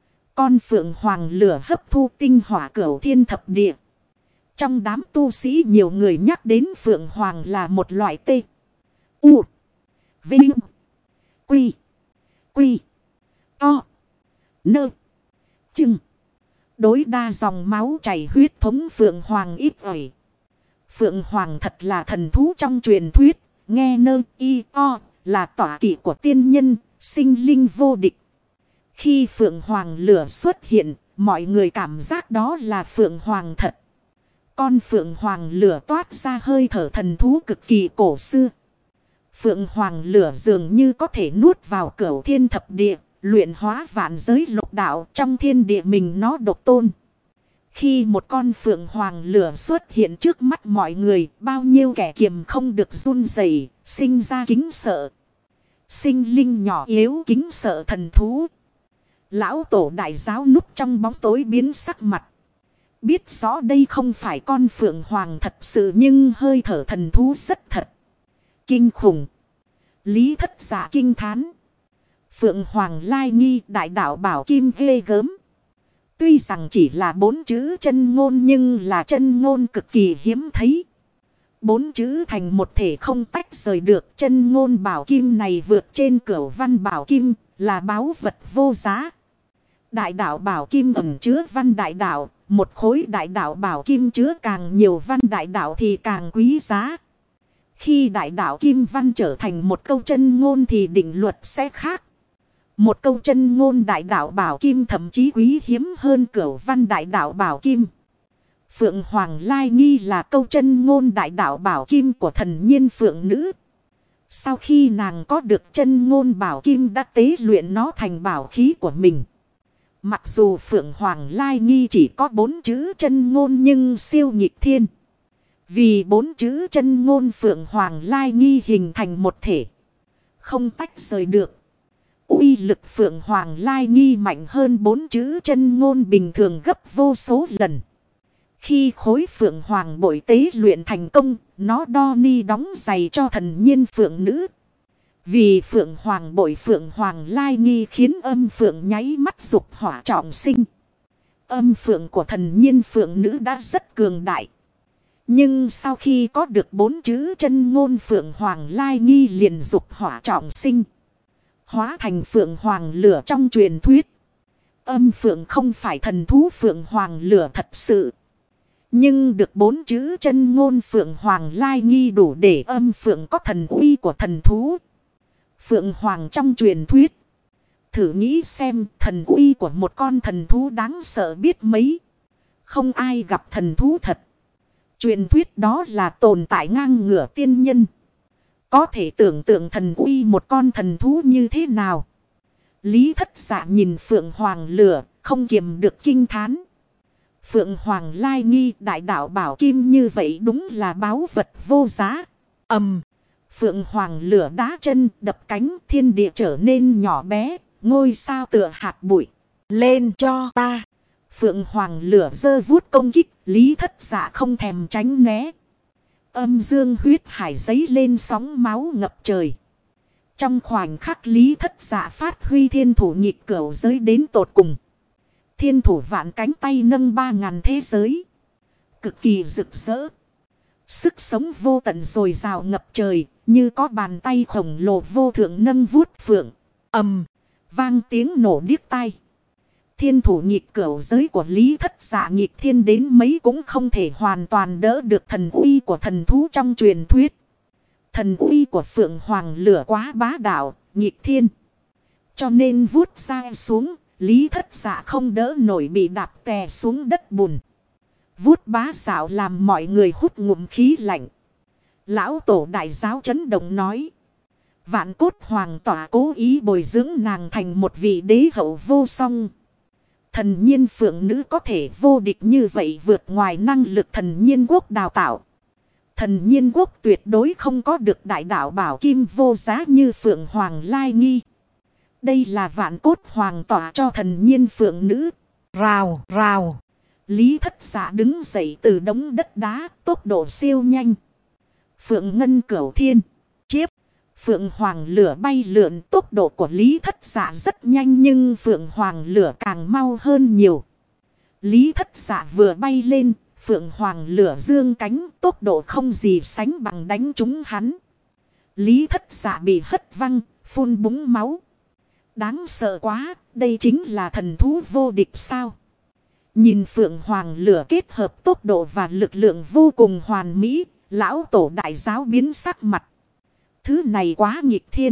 Con phượng hoàng lửa hấp thu tinh hỏa cửu thiên thập địa. Trong đám tu sĩ nhiều người nhắc đến phượng hoàng là một loại tê. U. Vinh. Quy. Quy. To. Nơ. Chưng. Đối đa dòng máu chảy huyết thống phượng hoàng ít ỏi. Phượng hoàng thật là thần thú trong truyền thuyết. Nghe nơ y o là tỏa kỵ của tiên nhân. Sinh linh vô địch. Khi phượng hoàng lửa xuất hiện. Mọi người cảm giác đó là phượng hoàng thật. Con phượng hoàng lửa toát ra hơi thở thần thú cực kỳ cổ xưa. Phượng hoàng lửa dường như có thể nuốt vào cửu thiên thập địa. Luyện hóa vạn giới lục đạo trong thiên địa mình nó độc tôn. Khi một con phượng hoàng lửa xuất hiện trước mắt mọi người, bao nhiêu kẻ kiềm không được run rẩy, sinh ra kính sợ. Sinh linh nhỏ yếu kính sợ thần thú. Lão tổ đại giáo núp trong bóng tối biến sắc mặt. Biết rõ đây không phải con phượng hoàng thật sự nhưng hơi thở thần thú rất thật. Kinh khủng. Lý Thất Dạ kinh thán. Phượng hoàng lai nghi đại đạo bảo kim ghê gớm. Tuy rằng chỉ là 4 chữ chân ngôn nhưng là chân ngôn cực kỳ hiếm thấy. Bốn chữ thành một thể không tách rời được. Chân ngôn bảo kim này vượt trên cửu văn bảo kim là báu vật vô giá. Đại đạo bảo kim ẩn chứa văn đại đạo. Một khối đại đạo bảo kim chứa càng nhiều văn đại đạo thì càng quý giá. Khi đại đạo kim văn trở thành một câu chân ngôn thì định luật sẽ khác. Một câu chân ngôn đại đạo bảo kim thậm chí quý hiếm hơn cửu văn đại đạo bảo kim. Phượng Hoàng Lai Nghi là câu chân ngôn đại đạo bảo kim của thần nhiên phượng nữ. Sau khi nàng có được chân ngôn bảo kim đã tế luyện nó thành bảo khí của mình. Mặc dù Phượng Hoàng Lai Nghi chỉ có 4 chữ chân ngôn nhưng siêu nhịp thiên. Vì 4 chữ chân ngôn Phượng Hoàng Lai Nghi hình thành một thể. Không tách rời được. Uy lực Phượng Hoàng Lai Nghi mạnh hơn 4 chữ chân ngôn bình thường gấp vô số lần. Khi khối Phượng Hoàng bội tế luyện thành công, nó đo ni đóng giày cho thần nhiên phượng nữ. Vì Phượng Hoàng bội Phượng Hoàng Lai Nghi khiến âm Phượng nháy mắt dục hỏa trọng sinh. Âm Phượng của thần nhiên phượng nữ đã rất cường đại. Nhưng sau khi có được 4 chữ chân ngôn Phượng Hoàng Lai Nghi liền dục hỏa trọng sinh. Hóa thành Phượng Hoàng lửa trong truyền thuyết. Âm Phượng không phải thần thú Phượng Hoàng lửa thật sự. Nhưng được 4 chữ chân ngôn Phượng Hoàng Lai Nghi đủ để âm Phượng có thần uy của thần thú. Phượng Hoàng trong truyền thuyết. Thử nghĩ xem thần uy của một con thần thú đáng sợ biết mấy. Không ai gặp thần thú thật. Truyền thuyết đó là tồn tại ngang ngửa tiên nhân. Có thể tưởng tượng thần uy một con thần thú như thế nào. Lý Thất Dạ nhìn Phượng Hoàng lửa không kiềm được kinh thán. Phượng Hoàng Lai Nghi đại đạo bảo kim như vậy đúng là báu vật vô giá. Phượng Hoàng lửa đá chân đập cánh thiên địa trở nên nhỏ bé. Ngôi sao tựa hạt bụi. Lên cho ta. Phượng Hoàng lửa giơ vuốt công kích. Lý Thất Dạ không thèm tránh né. Âm dương huyết hải giấy lên sóng máu ngập trời. Trong khoảnh khắc Lý Thất Dạ phát huy thiên thủ nghịch cửu giới đến tột cùng. Thiên thủ vạn cánh tay nâng 3000 thế giới. Cực kỳ rực rỡ. Sức sống vô tận dồi dào ngập trời. Như có bàn tay khổng lồ vô thượng nâng vuốt phượng. Vang tiếng nổ điếc tai. Thiên thủ nghịch cửu giới của Lý Thất Dạ nghịch thiên đến mấy cũng không thể hoàn toàn đỡ được thần uy của thần thú trong truyền thuyết. Thần uy của Phượng Hoàng lửa quá bá đạo, nghịch thiên. Cho nên vuốt ra xuống, Lý Thất Dạ không đỡ nổi bị đạp tè xuống đất bùn. Vuốt bá xạo làm mọi người hút ngụm khí lạnh. Lão tổ đại giáo chấn động nói. Vạn cốt hoàng tỏa cố ý bồi dưỡng nàng thành một vị đế hậu vô song. Thần nhiên phượng nữ có thể vô địch như vậy vượt ngoài năng lực thần nhiên quốc đào tạo. Thần nhiên quốc tuyệt đối không có được đại đạo bảo kim vô giá như Phượng Hoàng Lai Nghi. Đây là vạn cốt hoàng tỏa cho thần nhiên phượng nữ. Rào, rào. Lý Thất Dạ đứng dậy từ đống đất đá, tốc độ siêu nhanh. Phượng Ngân Cửu Thiên. Chiếp. Phượng Hoàng lửa bay lượn, tốc độ của Lý Thất Dạ rất nhanh nhưng Phượng Hoàng lửa càng mau hơn nhiều. Lý Thất Dạ vừa bay lên, Phượng Hoàng lửa dương cánh, tốc độ không gì sánh bằng đánh trúng hắn. Lý Thất Dạ bị hất văng, phun búng máu. Đáng sợ quá, đây chính là thần thú vô địch sao? Nhìn Phượng Hoàng lửa kết hợp tốc độ và lực lượng vô cùng hoàn mỹ, lão tổ đại giáo biến sắc mặt. Thứ này quá nghịch thiên.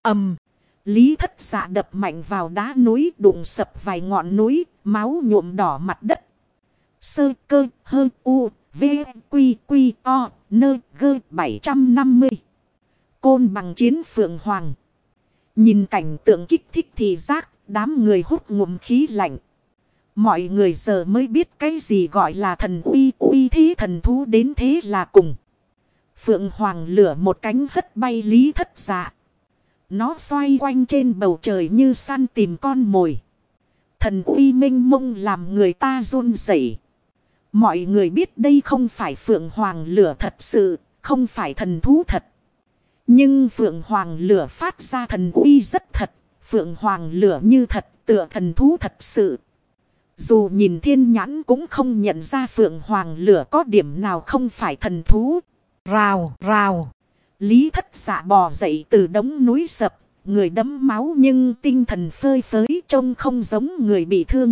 Lý Thất Dạ đập mạnh vào đá núi, đụng sập vài ngọn núi, máu nhuộm đỏ mặt đất. Sơ cơ hơ u v quy quy o nơ gơ 750. Côn bằng chiến Phượng Hoàng. Nhìn cảnh tượng kích thích thì giác, đám người hút ngụm khí lạnh. Mọi người giờ mới biết cái gì gọi là thần uy uy thế thần thú đến thế là cùng. Phượng Hoàng lửa một cánh hất bay Lý Thất Dạ. Nó xoay quanh trên bầu trời như săn tìm con mồi. Thần uy minh mông làm người ta run rẩy. Mọi người biết đây không phải Phượng Hoàng lửa thật sự, không phải thần thú thật. Nhưng Phượng Hoàng lửa phát ra thần uy rất thật. Phượng Hoàng lửa như thật, tựa thần thú thật sự. Dù nhìn thiên nhãn cũng không nhận ra Phượng Hoàng lửa có điểm nào không phải thần thú. rào, rào. Lý Thất Dạ bò dậy từ đống núi sập, người đẫm máu nhưng tinh thần phơi phới trông không giống người bị thương.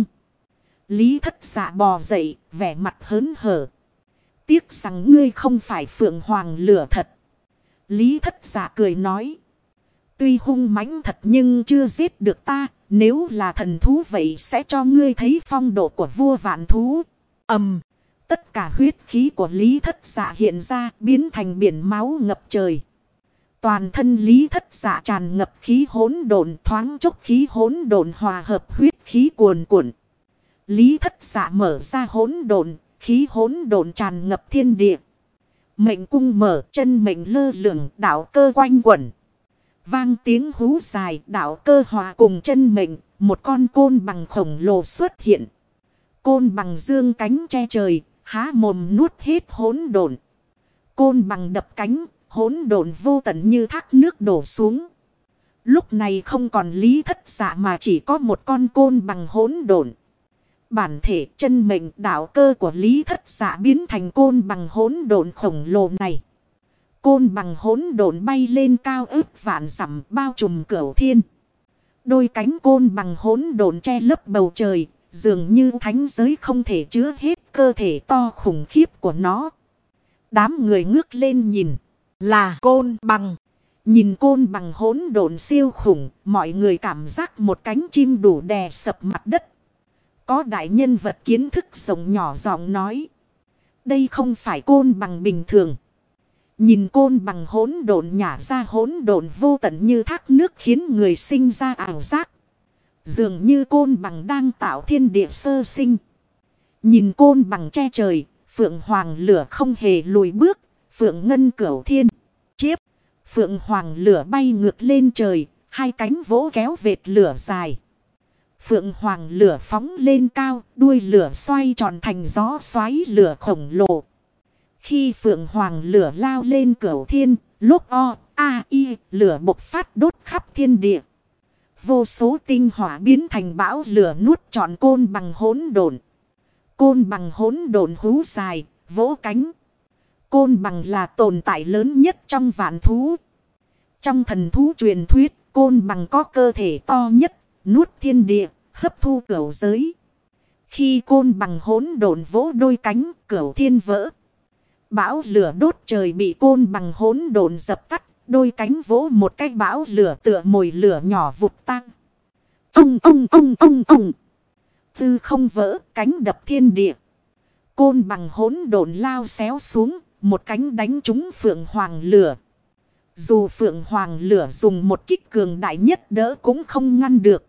Lý Thất Dạ bò dậy, vẻ mặt hớn hở. Tiếc rằng ngươi không phải Phượng Hoàng lửa thật. Lý Thất Dạ cười nói. Tuy hung mãnh thật nhưng chưa giết được ta. Nếu là thần thú vậy sẽ cho ngươi thấy phong độ của vua vạn thú. Tất cả huyết khí của Lý Thất Dạ hiện ra biến thành biển máu ngập trời. Toàn thân Lý Thất Dạ tràn ngập khí hỗn độn, thoáng chốc khí hỗn độn hòa hợp huyết khí cuồn cuộn. Lý Thất Dạ mở ra hỗn độn, khí hỗn độn tràn ngập thiên địa. Mệnh cung mở, chân mệnh lơ lửng, đạo cơ quanh quẩn. Vang tiếng hú dài, đạo cơ hòa cùng chân mệnh, một con côn bằng khổng lồ xuất hiện. Côn bằng dương cánh che trời, há mồm nuốt hết hỗn độn. Côn bằng đập cánh, hỗn độn vô tận như thác nước đổ xuống. Lúc này không còn Lý Thất Dạ mà chỉ có một con côn bằng hỗn độn. Bản thể chân mệnh đạo cơ của Lý Thất Dạ biến thành côn bằng hỗn độn khổng lồ này. Côn bằng hỗn độn bay lên cao ước vạn dặm bao trùm cửu thiên. Đôi cánh côn bằng hỗn độn che lấp bầu trời, dường như thánh giới không thể chứa hết cơ thể to khủng khiếp của nó. Đám người ngước lên nhìn, Là côn bằng. nhìn côn bằng hỗn độn siêu khủng, mọi người cảm giác một cánh chim đủ đè sập mặt đất. Có đại nhân vật kiến thức rộng nhỏ giọng nói. Đây không phải côn bằng bình thường. Nhìn côn bằng hỗn độn nhả ra hỗn độn vô tận như thác nước khiến người sinh ra ảo giác. Dường như côn bằng đang tạo thiên địa sơ sinh. Nhìn côn bằng che trời, Phượng Hoàng lửa không hề lùi bước, Phượng Ngân cửu thiên. Chiếp, Phượng Hoàng lửa bay ngược lên trời, hai cánh vỗ kéo vệt lửa dài. Phượng Hoàng lửa phóng lên cao, đuôi lửa xoay tròn thành gió xoáy lửa khổng lồ. Khi Phượng Hoàng lửa lao lên cửu thiên, lúc lửa bộc phát đốt khắp thiên địa. Vô số tinh hỏa biến thành bão lửa nuốt trọn côn bằng hỗn độn. Côn bằng hỗn độn hú dài, vỗ cánh. Côn bằng là tồn tại lớn nhất trong vạn thú. Trong thần thú truyền thuyết, côn bằng có cơ thể to nhất, nuốt thiên địa, hấp thu cửu giới. Khi côn bằng hỗn độn vỗ đôi cánh, cửu thiên vỡ. Bão lửa đốt trời bị côn bằng hỗn độn dập tắt, đôi cánh vỗ một cái bão lửa tựa mồi lửa nhỏ vụt tăng. Ông. Tư không vỡ, cánh đập thiên địa. Côn bằng hỗn độn lao xéo xuống, một cánh đánh trúng Phượng Hoàng lửa. Dù Phượng Hoàng lửa dùng một kích cường đại nhất đỡ cũng không ngăn được.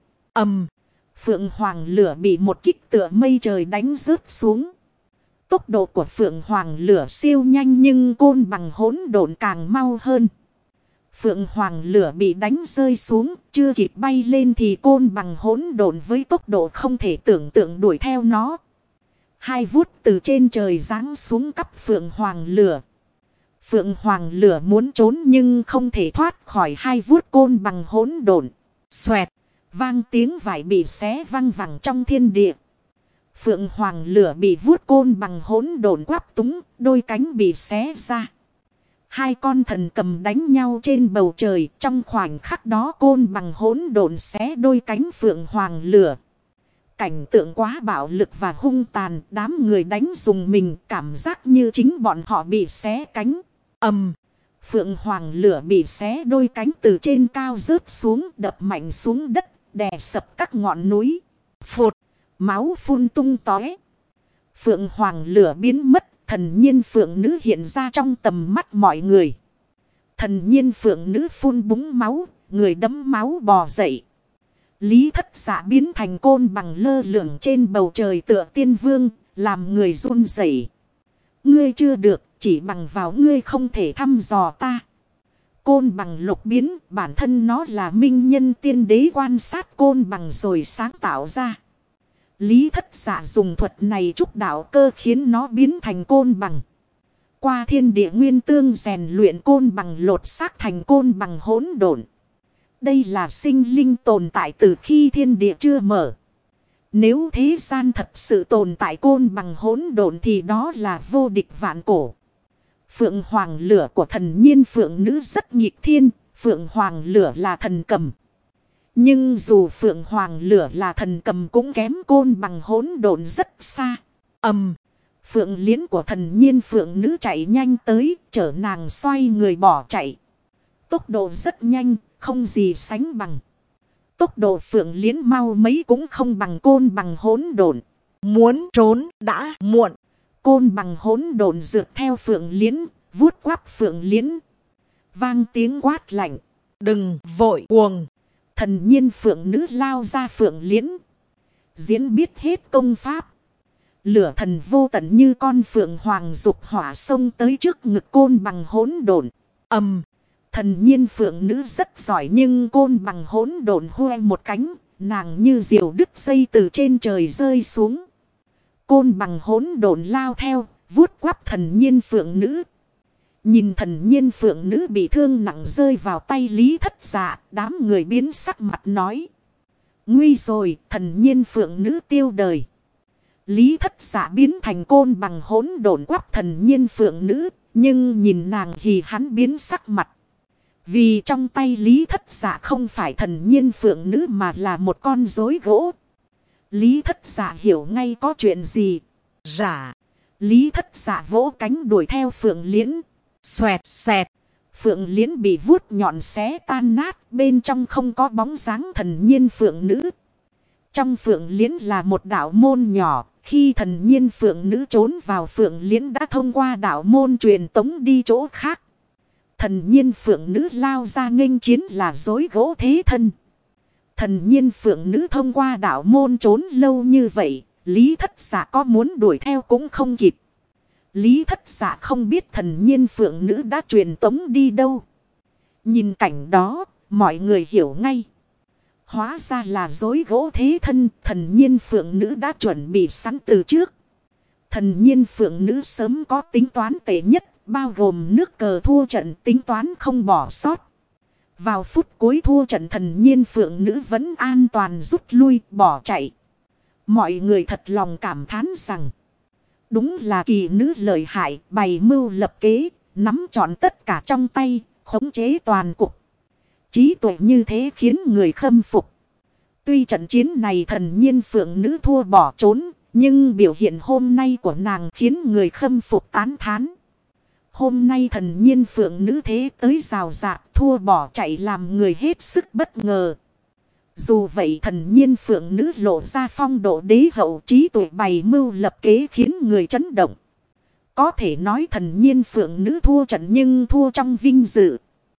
Phượng Hoàng lửa bị một kích tựa mây trời đánh rớt xuống. Tốc độ của Phượng Hoàng lửa siêu nhanh nhưng côn bằng hỗn độn càng mau hơn. Phượng Hoàng lửa bị đánh rơi xuống, chưa kịp bay lên thì côn bằng hỗn độn với tốc độ không thể tưởng tượng đuổi theo nó. Hai vuốt từ trên trời giáng xuống cắp Phượng Hoàng lửa. Phượng Hoàng lửa muốn trốn nhưng không thể thoát khỏi hai vuốt côn bằng hỗn độn. Xoẹt, vang tiếng vải bị xé văng vẳng trong thiên địa. Phượng Hoàng lửa bị vuốt côn bằng hỗn độn quắp túng, đôi cánh bị xé ra. Hai con thần cầm đánh nhau trên bầu trời, trong khoảnh khắc đó côn bằng hỗn độn xé đôi cánh Phượng Hoàng lửa. Cảnh tượng quá bạo lực và hung tàn, đám người đánh dùng mình cảm giác như chính bọn họ bị xé cánh. Phượng Hoàng lửa bị xé đôi cánh từ trên cao rớt xuống, đập mạnh xuống đất, đè sập các ngọn núi. Phụt, máu phun tung tóe. Phượng Hoàng lửa biến mất, thần nhiên phượng nữ hiện ra trong tầm mắt mọi người. Thần nhiên phượng nữ phun búng máu, người đẫm máu bò dậy. Lý Thất Dạ biến thành côn bằng lơ lửng trên bầu trời tựa tiên vương, làm người run rẩy. Ngươi chưa được, chỉ bằng vào ngươi không thể thăm dò ta. Côn bằng lục biến, bản thân nó là minh nhân tiên đế quan sát côn bằng rồi sáng tạo ra. Lý Thất Dạ dùng thuật này trúc đạo cơ khiến nó biến thành côn bằng. Qua thiên địa nguyên tương rèn luyện côn bằng lột xác thành côn bằng hỗn độn. Đây là sinh linh tồn tại từ khi thiên địa chưa mở. Nếu thế gian thật sự tồn tại côn bằng hỗn độn thì đó là vô địch vạn cổ. Phượng hoàng lửa của thần nhiên phượng nữ rất nghịch thiên. Phượng hoàng lửa là thần cầm. Nhưng dù phượng hoàng lửa là thần cầm cũng kém côn bằng hỗn độn rất xa. Phượng liễn của thần nhiên phượng nữ chạy nhanh tới, chở nàng xoay người bỏ chạy. Tốc độ rất nhanh, không gì sánh bằng. Tốc độ phượng liễn mau mấy cũng không bằng côn bằng hỗn độn. Muốn trốn đã muộn. Côn bằng hỗn độn rượt theo phượng liễn, vuốt quắp phượng liễn. Vang tiếng quát lạnh. Đừng vội cuồng. Thần nhiên phượng nữ lao ra phượng liễn. Diễn biết hết công pháp. Lửa thần vô tận như con phượng hoàng dục hỏa xông tới trước ngực côn bằng hỗn độn. Thần nhiên phượng nữ rất giỏi nhưng côn bằng hỗn độn hoe một cánh. Nàng như diều đứt dây từ trên trời rơi xuống. Côn bằng hỗn độn lao theo, vuốt quắp thần nhiên phượng nữ. Nhìn thần nhiên phượng nữ bị thương nặng rơi vào tay Lý Thất Dạ, đám người biến sắc mặt nói. Nguy rồi, thần nhiên phượng nữ tiêu đời. Lý Thất Dạ biến thành côn bằng hỗn độn quắp thần nhiên phượng nữ, nhưng nhìn nàng thì hắn biến sắc mặt. Vì trong tay Lý Thất Dạ không phải thần nhiên phượng nữ mà là một con rối gỗ. Lý Thất Dạ hiểu ngay có chuyện gì. Dạ. Lý Thất Dạ vỗ cánh đuổi theo phượng liễn. Xoẹt xẹt. Phượng liễn bị vuốt nhọn xé tan nát, bên trong không có bóng dáng thần nhiên phượng nữ. Trong phượng liễn là một đạo môn nhỏ, khi thần nhiên phượng nữ trốn vào phượng liễn đã thông qua đạo môn truyền tống đi chỗ khác. Thần nhiên phượng nữ lao ra nghênh chiến là rối gỗ thế thân. Thần nhiên phượng nữ thông qua đạo môn trốn lâu như vậy, Lý Thất Dạ có muốn đuổi theo cũng không kịp. Lý Thất Dạ không biết thần nhiên phượng nữ đã truyền tống đi đâu. Nhìn cảnh đó, mọi người hiểu ngay. Hóa ra là rối gỗ thế thân, thần nhiên phượng nữ đã chuẩn bị sẵn từ trước. Thần nhiên phượng nữ sớm có tính toán tệ nhất, bao gồm nước cờ thua trận tính toán không bỏ sót. Vào phút cuối thua trận thần nhiên phượng nữ vẫn an toàn rút lui, bỏ chạy. Mọi người thật lòng cảm thán rằng, đúng là kỳ nữ lợi hại, bày mưu lập kế, nắm trọn tất cả trong tay, khống chế toàn cục. Trí tuệ như thế khiến người khâm phục. Tuy trận chiến này thần nhiên phượng nữ thua bỏ trốn, nhưng biểu hiện hôm nay của nàng khiến người khâm phục tán thán. Hôm nay thần nhiên phượng nữ thế tới rào rạc, thua bỏ chạy làm người hết sức bất ngờ. Dù vậy thần nhiên phượng nữ lộ ra phong độ đế hậu, trí tuệ bày mưu lập kế khiến người chấn động. Có thể nói thần nhiên phượng nữ thua trận nhưng thua trong vinh dự.